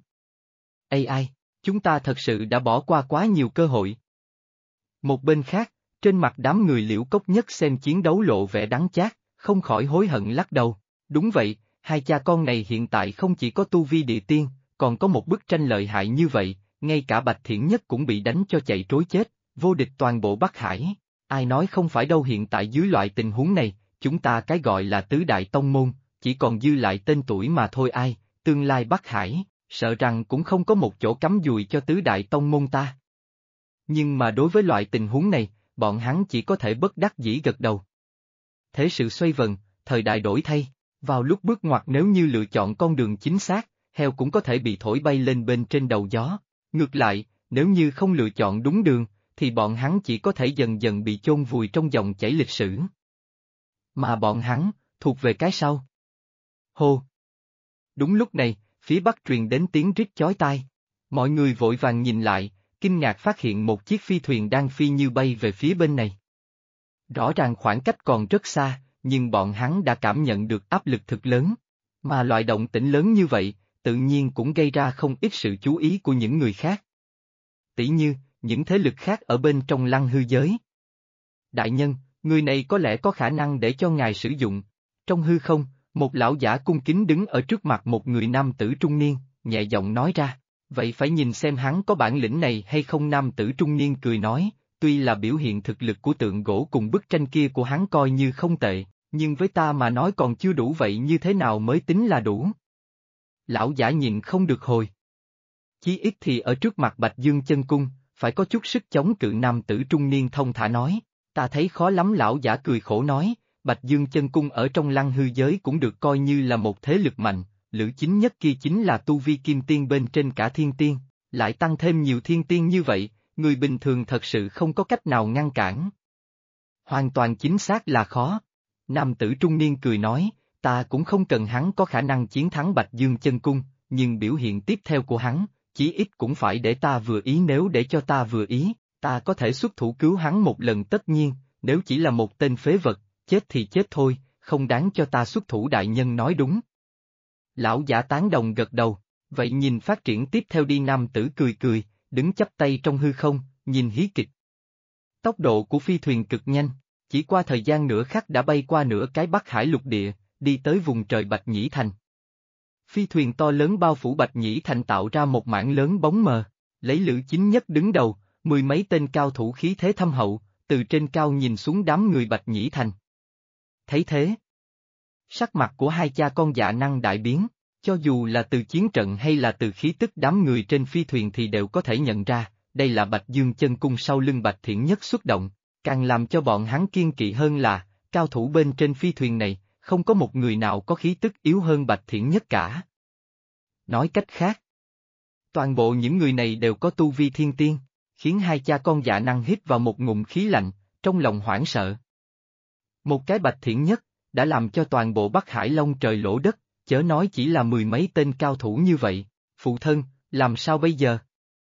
Ai, chúng ta thật sự đã bỏ qua quá nhiều cơ hội. Một bên khác, trên mặt đám người Liễu Cốc Nhất xem chiến đấu lộ vẻ đắng chát, không khỏi hối hận lắc đầu. Đúng vậy, hai cha con này hiện tại không chỉ có tu vi địa tiên, còn có một bức tranh lợi hại như vậy, ngay cả Bạch Thiển Nhất cũng bị đánh cho chạy trối chết, vô địch toàn bộ Bắc Hải, ai nói không phải đâu, hiện tại dưới loại tình huống này, chúng ta cái gọi là tứ đại tông môn, chỉ còn dư lại tên tuổi mà thôi, ai, tương lai Bắc Hải, sợ rằng cũng không có một chỗ cắm dùi cho tứ đại tông môn ta. Nhưng mà đối với loại tình huống này, bọn hắn chỉ có thể bất đắc dĩ gật đầu. Thế sự xoay vần, thời đại đổi thay, vào lúc bước ngoặt nếu như lựa chọn con đường chính xác, heo cũng có thể bị thổi bay lên bên trên đầu gió. Ngược lại, nếu như không lựa chọn đúng đường, thì bọn hắn chỉ có thể dần dần bị chôn vùi trong dòng chảy lịch sử. Mà bọn hắn, thuộc về cái sau. Hô! Đúng lúc này, phía bắc truyền đến tiếng rít chói tai. Mọi người vội vàng nhìn lại, kinh ngạc phát hiện một chiếc phi thuyền đang phi như bay về phía bên này. Rõ ràng khoảng cách còn rất xa, nhưng bọn hắn đã cảm nhận được áp lực thực lớn. Mà loại động tĩnh lớn như vậy, tự nhiên cũng gây ra không ít sự chú ý của những người khác. Tỷ như, những thế lực khác ở bên trong lăng hư giới. Đại nhân, người này có lẽ có khả năng để cho ngài sử dụng. Trong hư không, một lão giả cung kính đứng ở trước mặt một người nam tử trung niên, nhẹ giọng nói ra. Vậy phải nhìn xem hắn có bản lĩnh này hay không. Nam tử trung niên cười nói, tuy là biểu hiện thực lực của tượng gỗ cùng bức tranh kia của hắn coi như không tệ, nhưng với ta mà nói còn chưa đủ, vậy như thế nào mới tính là đủ? Lão giả nhịn không được hồi. Chí ít thì ở trước mặt Bạch Dương chân cung, phải có chút sức chống cự. Nam tử trung niên thông thả nói, ta thấy khó lắm. Lão giả cười khổ nói, Bạch Dương chân cung ở trong lăng hư giới cũng được coi như là một thế lực mạnh, Lữ Chính Nhất kia chính là tu vi kim tiên bên trên cả thiên tiên, lại tăng thêm nhiều thiên tiên như vậy, người bình thường thật sự không có cách nào ngăn cản. Hoàn toàn chính xác là khó. Nam tử trung niên cười nói, ta cũng không cần hắn có khả năng chiến thắng Bạch Dương chân cung, nhưng biểu hiện tiếp theo của hắn, chí ít cũng phải để ta vừa ý. Nếu để cho ta vừa ý, ta có thể xuất thủ cứu hắn một lần. Tất nhiên, nếu chỉ là một tên phế vật, chết thì chết thôi, không đáng cho ta xuất thủ. Đại nhân nói đúng. Lão giả tán đồng gật đầu, vậy nhìn phát triển tiếp theo đi. Nam tử cười cười, đứng chắp tay trong hư không, nhìn hí kịch. Tốc độ của phi thuyền cực nhanh, chỉ qua thời gian nửa khắc đã bay qua nửa cái Bắc Hải lục địa, đi tới vùng trời Bạch Nhĩ Thành. Phi thuyền to lớn bao phủ Bạch Nhĩ Thành tạo ra một mảng lớn bóng mờ, lấy Lữ Chính Nhất đứng đầu, mười mấy tên cao thủ khí thế thâm hậu, từ trên cao nhìn xuống đám người Bạch Nhĩ Thành. Thấy thế, sắc mặt của hai cha con Dạ Năng đại biến, cho dù là từ chiến trận hay là từ khí tức đám người trên phi thuyền thì đều có thể nhận ra, đây là Bạch Dương chân cung sau lưng Bạch Thiện Nhất xuất động, càng làm cho bọn hắn kiêng kỵ hơn là, cao thủ bên trên phi thuyền này, không có một người nào có khí tức yếu hơn Bạch Thiện Nhất cả. Nói cách khác, toàn bộ những người này đều có tu vi thiên tiên, khiến hai cha con Dạ Năng hít vào một ngụm khí lạnh, trong lòng hoảng sợ. Một cái Bạch Thiện Nhất, đã làm cho toàn bộ Bắc Hải long trời lỗ đất, chớ nói chỉ là mười mấy tên cao thủ như vậy. Phụ thân, làm sao bây giờ?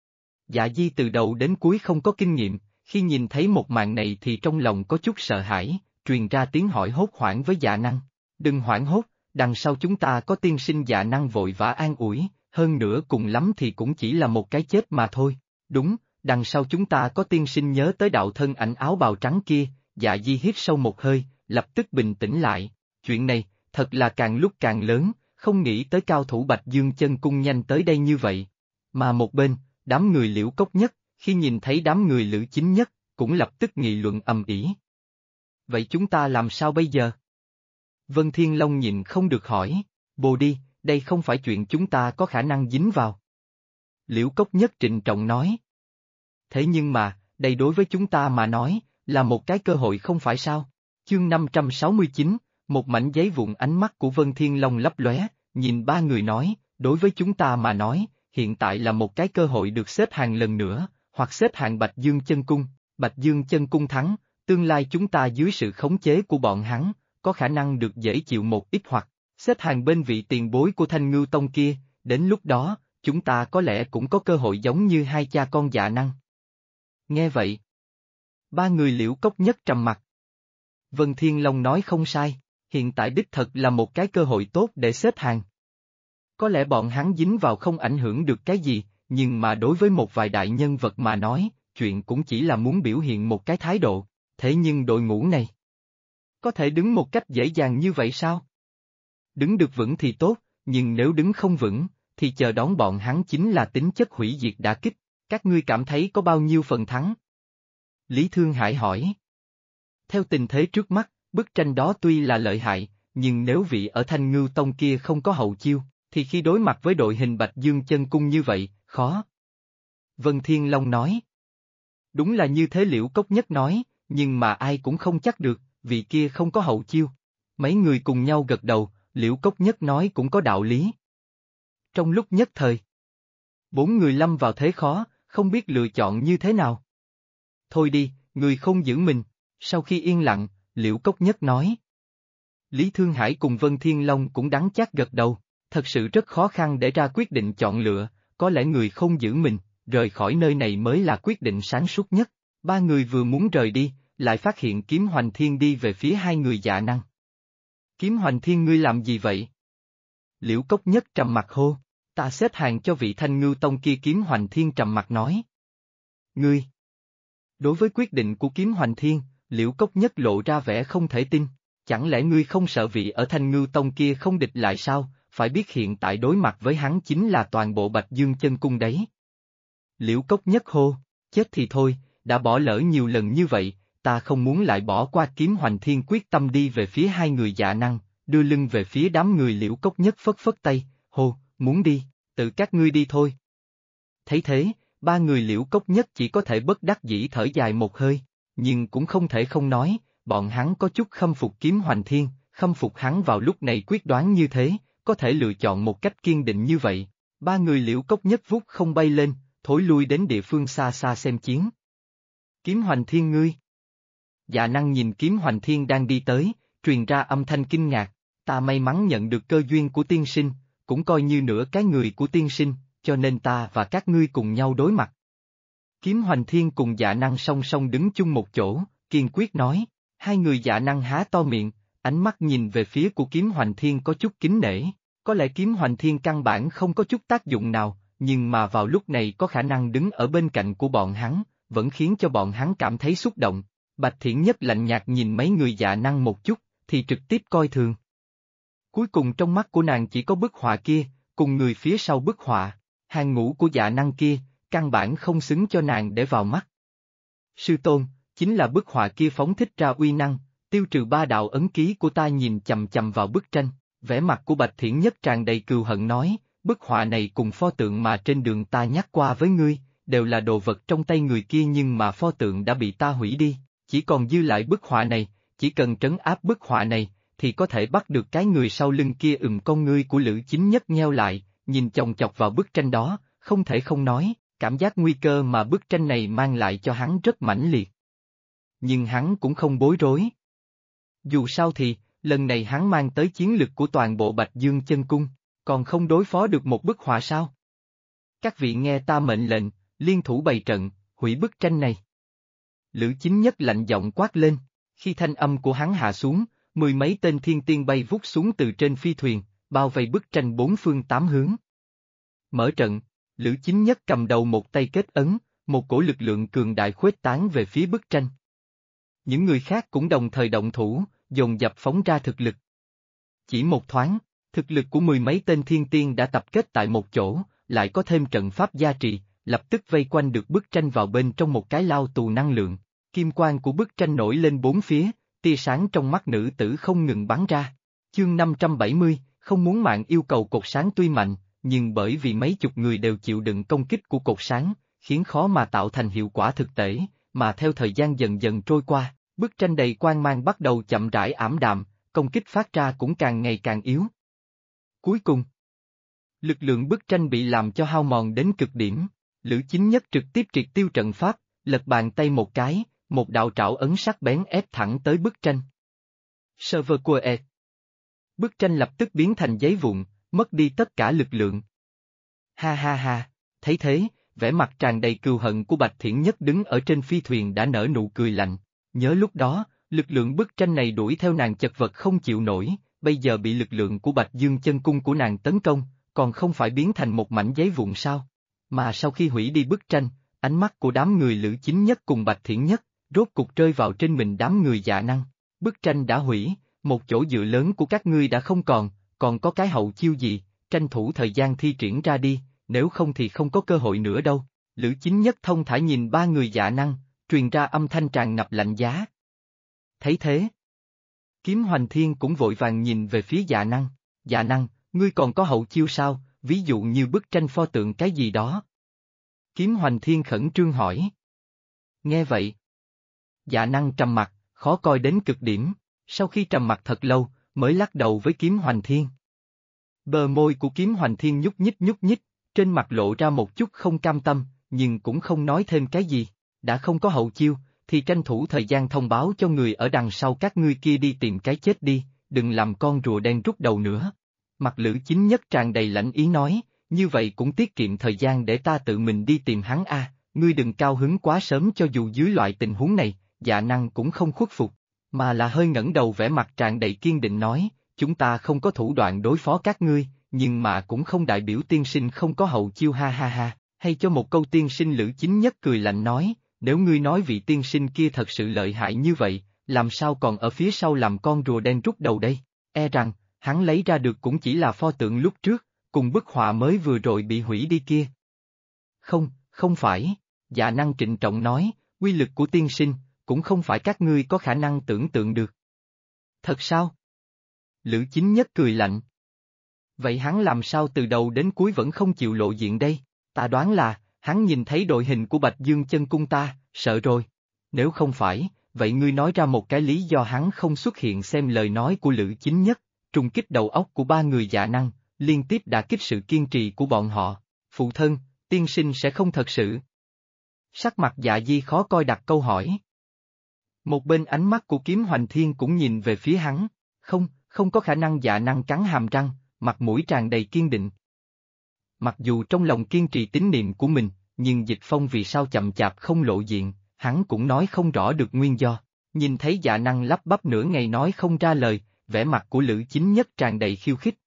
Dạ Di từ đầu đến cuối không có kinh nghiệm, khi nhìn thấy một màn này thì trong lòng có chút sợ hãi, truyền ra tiếng hỏi hốt hoảng với Dạ Năng. Đừng hoảng hốt, đằng sau chúng ta có tiên sinh. Dạ Năng vội vã an ủi, hơn nữa cùng lắm thì cũng chỉ là một cái chết mà thôi. Đúng, đằng sau chúng ta có tiên sinh. Nhớ tới đạo thân ảnh áo bào trắng kia, Dạ Di hít sâu một hơi, lập tức bình tĩnh lại. Chuyện này, thật là càng lúc càng lớn, không nghĩ tới cao thủ Bạch Dương chân cung nhanh tới đây như vậy. Mà một bên, đám người Liễu Cốc Nhất, khi nhìn thấy đám người Lữ Chính Nhất, cũng lập tức nghị luận ầm ĩ. Vậy chúng ta làm sao bây giờ? Vân Thiên Long nhịn không được hỏi, Bồ đi, đây không phải chuyện chúng ta có khả năng dính vào. Liễu Cốc Nhất trịnh trọng nói. Thế nhưng mà, đây đối với chúng ta mà nói, là một cái cơ hội không phải sao? Chương 569, một mảnh giấy vụn. Ánh mắt của Vân Thiên Long lấp lóe, nhìn ba người nói, đối với chúng ta mà nói, hiện tại là một cái cơ hội được xếp hàng lần nữa, hoặc xếp hạng Bạch Dương chân cung. Bạch Dương chân cung thắng, tương lai chúng ta dưới sự khống chế của bọn hắn, có khả năng được dễ chịu một ít, hoặc xếp hàng bên vị tiền bối của Thanh Ngưu Tông kia, đến lúc đó, chúng ta có lẽ cũng có cơ hội giống như hai cha con Dạ Năng. Nghe vậy, ba người Liễu Cốc Nhất trầm mặt. Vân Thiên Long nói không sai, hiện tại đích thật là một cái cơ hội tốt để xếp hàng. Có lẽ bọn hắn dính vào không ảnh hưởng được cái gì, nhưng mà đối với một vài đại nhân vật mà nói, chuyện cũng chỉ là muốn biểu hiện một cái thái độ, thế nhưng đội ngũ này có thể đứng một cách dễ dàng như vậy sao? Đứng được vững thì tốt, nhưng nếu đứng không vững, thì chờ đón bọn hắn chính là tính chất hủy diệt đả kích. Các ngươi cảm thấy có bao nhiêu phần thắng? Lý Thương Hải hỏi. Theo tình thế trước mắt, bức tranh đó tuy là lợi hại, nhưng nếu vị ở Thanh Ngưu Tông kia không có hậu chiêu, thì khi đối mặt với đội hình Bạch Dương Chân Cung như vậy, khó. Vân Thiên Long nói. Đúng là như thế Liễu Cốc Nhất nói, nhưng mà ai cũng không chắc được, vị kia không có hậu chiêu. Mấy người cùng nhau gật đầu, Liễu Cốc Nhất nói cũng có đạo lý. Trong lúc nhất thời, bốn người lâm vào thế khó, không biết lựa chọn như thế nào. Thôi đi, người không giữ mình, sau khi yên lặng, Liễu Cốc Nhất nói. Lý Thương Hải cùng Vân Thiên Long cũng đắn chát gật đầu, thật sự rất khó khăn để ra quyết định chọn lựa, có lẽ người không giữ mình, rời khỏi nơi này mới là quyết định sáng suốt nhất. Ba người vừa muốn rời đi, lại phát hiện Kiếm Hoành Thiên đi về phía hai người Dạ Năng. Kiếm Hoành Thiên ngươi làm gì vậy? Liễu Cốc Nhất trầm mặt hô, ta xếp hàng cho vị Thanh Ngưu Tông kia. Kiếm Hoành Thiên trầm mặt nói. Ngươi. Đối với quyết định của Kiếm Hoành Thiên, Liễu Cốc Nhất lộ ra vẻ không thể tin, chẳng lẽ ngươi không sợ vị ở Thanh Ngưu Tông kia không địch lại sao, phải biết hiện tại đối mặt với hắn chính là toàn bộ Bạch Dương Chân Cung đấy. Liễu Cốc Nhất hô, chết thì thôi, đã bỏ lỡ nhiều lần như vậy, ta không muốn lại bỏ qua. Kiếm Hoành Thiên quyết tâm đi về phía hai người Dạ Năng, đưa lưng về phía đám người. Liễu Cốc Nhất phất phất tay, hô, muốn đi, tự các ngươi đi thôi. Thấy thế, ba người Liễu Cốc Nhất chỉ có thể bất đắc dĩ thở dài một hơi, nhưng cũng không thể không nói, bọn hắn có chút khâm phục Kiếm Hoành Thiên, khâm phục hắn vào lúc này quyết đoán như thế, có thể lựa chọn một cách kiên định như vậy. Ba người Liễu Cốc Nhất vút không bay lên, thối lui đến địa phương xa xa xem chiến. Kiếm Hoành Thiên ngươi. Dạ Năng nhìn Kiếm Hoành Thiên đang đi tới, truyền ra âm thanh kinh ngạc, ta may mắn nhận được cơ duyên của tiên sinh, cũng coi như nửa cái người của tiên sinh, cho nên ta và các ngươi cùng nhau đối mặt. Kiếm Hoành Thiên cùng Dạ Năng song song đứng chung một chỗ, kiên quyết nói, hai người Dạ Năng há to miệng, ánh mắt nhìn về phía của Kiếm Hoành Thiên có chút kính nể, có lẽ Kiếm Hoành Thiên căn bản không có chút tác dụng nào, nhưng mà vào lúc này có khả năng đứng ở bên cạnh của bọn hắn, vẫn khiến cho bọn hắn cảm thấy xúc động. Bạch Thiển Nhất lạnh nhạt nhìn mấy người Dạ Năng một chút, thì trực tiếp coi thường. Cuối cùng trong mắt của nàng chỉ có bức họa kia, cùng người phía sau bức họa, hàng ngũ của Dạ Năng kia, căn bản không xứng cho nàng để vào mắt. Sư tôn, chính là bức họa kia phóng thích ra uy năng, tiêu trừ ba đạo ấn ký của ta. Nhìn chầm chầm vào bức tranh, vẻ mặt của Bạch Thiển Nhất tràn đầy cừu hận nói, bức họa này cùng pho tượng mà trên đường ta nhắc qua với ngươi, đều là đồ vật trong tay người kia, nhưng mà pho tượng đã bị ta hủy đi, chỉ còn dư lại bức họa này, chỉ cần trấn áp bức họa này, thì có thể bắt được cái người sau lưng kia. Con ngươi của Lữ Chính Nhất nheo lại, nhìn chòng chọc vào bức tranh đó, không thể không nói, cảm giác nguy cơ mà bức tranh này mang lại cho hắn rất mãnh liệt. Nhưng hắn cũng không bối rối. Dù sao thì, lần này hắn mang tới chiến lực của toàn bộ Bạch Dương Chân Cung, còn không đối phó được một bức họa sao? Các vị nghe ta mệnh lệnh, liên thủ bày trận, hủy bức tranh này. Lữ Chính Nhất lạnh giọng quát lên, khi thanh âm của hắn hạ xuống, mười mấy tên thiên tiên bay vút xuống từ trên phi thuyền, bao vây bức tranh bốn phương tám hướng. Mở trận, Lữ Chính Nhất cầm đầu một tay kết ấn, một cổ lực lượng cường đại khuếch tán về phía bức tranh. Những người khác cũng đồng thời động thủ, dồn dập phóng ra thực lực. Chỉ một thoáng, thực lực của mười mấy tên thiên tiên đã tập kết tại một chỗ, lại có thêm trận pháp gia trì, lập tức vây quanh được bức tranh vào bên trong một cái lao tù năng lượng. Kim quang của bức tranh nổi lên bốn phía, tia sáng trong mắt nữ tử không ngừng bắn ra. Chương 570, không muốn mạng. Yêu cầu cột sáng tuy mạnh, nhưng bởi vì mấy chục người đều chịu đựng công kích của cột sáng, khiến khó mà tạo thành hiệu quả thực tế, mà theo thời gian dần dần trôi qua, bức tranh đầy quang mang bắt đầu chậm rãi ảm đạm, công kích phát ra cũng càng ngày càng yếu. Cuối cùng, lực lượng bức tranh bị làm cho hao mòn đến cực điểm, Lữ Chính Nhất trực tiếp triệt tiêu trận pháp, lật bàn tay một cái, một đạo trảo ấn sắc bén ép thẳng tới bức tranh. Server của E. Bức tranh lập tức biến thành giấy vụn, mất đi tất cả lực lượng. Ha ha ha, thấy thế, vẻ mặt tràn đầy cừu hận của Bạch Thiển Nhất đứng ở trên phi thuyền đã nở nụ cười lạnh, nhớ lúc đó, lực lượng bức tranh này đuổi theo nàng chật vật không chịu nổi, bây giờ bị lực lượng của Bạch Dương Chân Cung của nàng tấn công, còn không phải biến thành một mảnh giấy vụn sao? Mà sau khi hủy đi bức tranh, ánh mắt của đám người Lữ Chính Nhất cùng Bạch Thiển Nhất, rốt cục rơi vào trên mình đám người Dạ Năng. Bức tranh đã hủy, một chỗ dựa lớn của các ngươi đã không còn có cái hậu chiêu gì, tranh thủ thời gian thi triển ra đi, nếu không thì không có cơ hội nữa đâu. Lữ Chính Nhất thông thả nhìn ba người Dạ Năng, truyền ra âm thanh tràn ngập lạnh giá. Thấy thế, Kiếm Hoành Thiên cũng vội vàng nhìn về phía Dạ Năng. Dạ Năng, ngươi còn có hậu chiêu sao, ví dụ như bức tranh pho tượng cái gì đó? Kiếm Hoành Thiên khẩn trương hỏi. Nghe vậy, Dạ Năng trầm mặt, khó coi đến cực điểm, sau khi trầm mặt thật lâu, mới lắc đầu với Kiếm Hoành Thiên. Bờ môi của Kiếm Hoành Thiên nhúc nhích, trên mặt lộ ra một chút không cam tâm, nhưng cũng không nói thêm cái gì. Đã không có hậu chiêu, thì tranh thủ thời gian thông báo cho người ở đằng sau các ngươi kia đi tìm cái chết đi, đừng làm con rùa đen rút đầu nữa. Mặt Lữ Chính Nhất tràn đầy lãnh ý nói, như vậy cũng tiết kiệm thời gian để ta tự mình đi tìm hắn a. Ngươi đừng cao hứng quá sớm. Cho dù dưới loại tình huống này, Dạ Năng cũng không khuất phục, mà là hơi ngẩng đầu vẻ mặt tràn đầy kiên định nói, chúng ta không có thủ đoạn đối phó các ngươi, nhưng mà cũng không đại biểu tiên sinh không có hậu chiêu ha ha ha. Hay cho một câu tiên sinh Lữ Chính Nhất cười lạnh nói, nếu ngươi nói vị tiên sinh kia thật sự lợi hại như vậy, làm sao còn ở phía sau làm con rùa đen rút đầu đây? E rằng, hắn lấy ra được cũng chỉ là pho tượng lúc trước, cùng bức họa mới vừa rồi bị hủy đi kia. Không, không phải, Dạ Năng trịnh trọng nói, quy lực của tiên sinh, cũng không phải các ngươi có khả năng tưởng tượng được. Thật sao? Lữ Chính Nhất cười lạnh. Vậy hắn làm sao từ đầu đến cuối vẫn không chịu lộ diện đây? Ta đoán là, hắn nhìn thấy đội hình của Bạch Dương Chân Cung ta, sợ rồi. Nếu không phải, vậy ngươi nói ra một cái lý do hắn không xuất hiện. Xem lời nói của Lữ Chính Nhất, trùng kích đầu óc của ba người Dạ Năng, liên tiếp đả kích sự kiên trì của bọn họ. Phụ thân, tiên sinh sẽ không thật sự. Sắc mặt Dạ Di khó coi đặt câu hỏi. Một bên ánh mắt của Kiếm Hoành Thiên cũng nhìn về phía hắn, không có khả năng. Dạ Năng cắn hàm răng, mặt mũi tràn đầy kiên định. Mặc dù trong lòng kiên trì tín niệm của mình, nhưng Dịch Phong vì sao chậm chạp không lộ diện, hắn cũng nói không rõ được nguyên do. Nhìn thấy Dạ Năng lắp bắp nửa ngày nói không ra lời, vẻ mặt của Lữ Chính Nhất tràn đầy khiêu khích.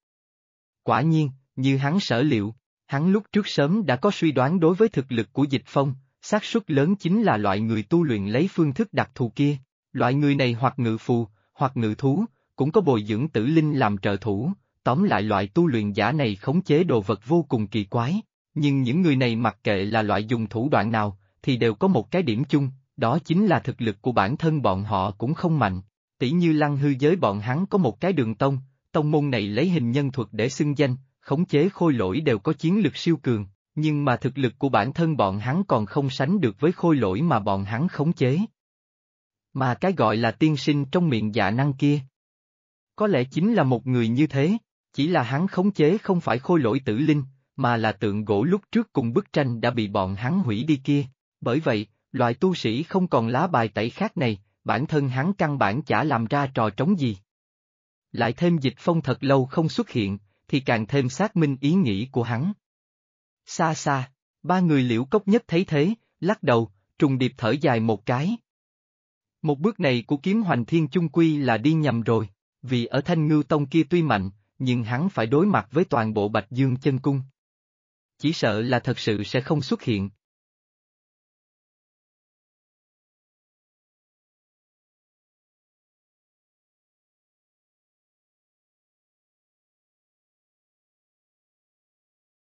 Quả nhiên, như hắn sở liệu, hắn lúc trước sớm đã có suy đoán đối với thực lực của Dịch Phong, xác suất lớn chính là loại người tu luyện lấy phương thức đặc thù kia. Loại người này hoặc ngự phù, hoặc ngự thú, cũng có bồi dưỡng tử linh làm trợ thủ. Tóm lại loại tu luyện giả này khống chế đồ vật vô cùng kỳ quái, nhưng những người này mặc kệ là loại dùng thủ đoạn nào, thì đều có một cái điểm chung, đó chính là thực lực của bản thân bọn họ cũng không mạnh. Tỷ như Lăng Hư giới bọn hắn có một cái Đường Tông, tông môn này lấy hình nhân thuật để xưng danh, khống chế khôi lỗi đều có chiến lực siêu cường, nhưng mà thực lực của bản thân bọn hắn còn không sánh được với khôi lỗi mà bọn hắn khống chế. Mà cái gọi là tiên sinh trong miệng Dạ Năng kia, có lẽ chính là một người như thế. Chỉ là hắn khống chế không phải khôi lỗi tử linh, mà là tượng gỗ lúc trước cùng bức tranh đã bị bọn hắn hủy đi kia. Bởi vậy, loại tu sĩ không còn lá bài tẩy khác này, bản thân hắn căn bản chả làm ra trò trống gì. Lại thêm Dịch Phong thật lâu không xuất hiện, thì càng thêm xác minh ý nghĩ của hắn. Xa xa, ba người Liễu Cốc Nhất thấy thế, lắc đầu, trùng điệp thở dài một cái. Một bước này của Kiếm Hoành Thiên chung quy là đi nhầm rồi, vì ở Thanh Ngưu Tông kia tuy mạnh, nhưng hắn phải đối mặt với toàn bộ Bạch Dương Chân Cung. Chỉ sợ là thật sự sẽ không xuất hiện.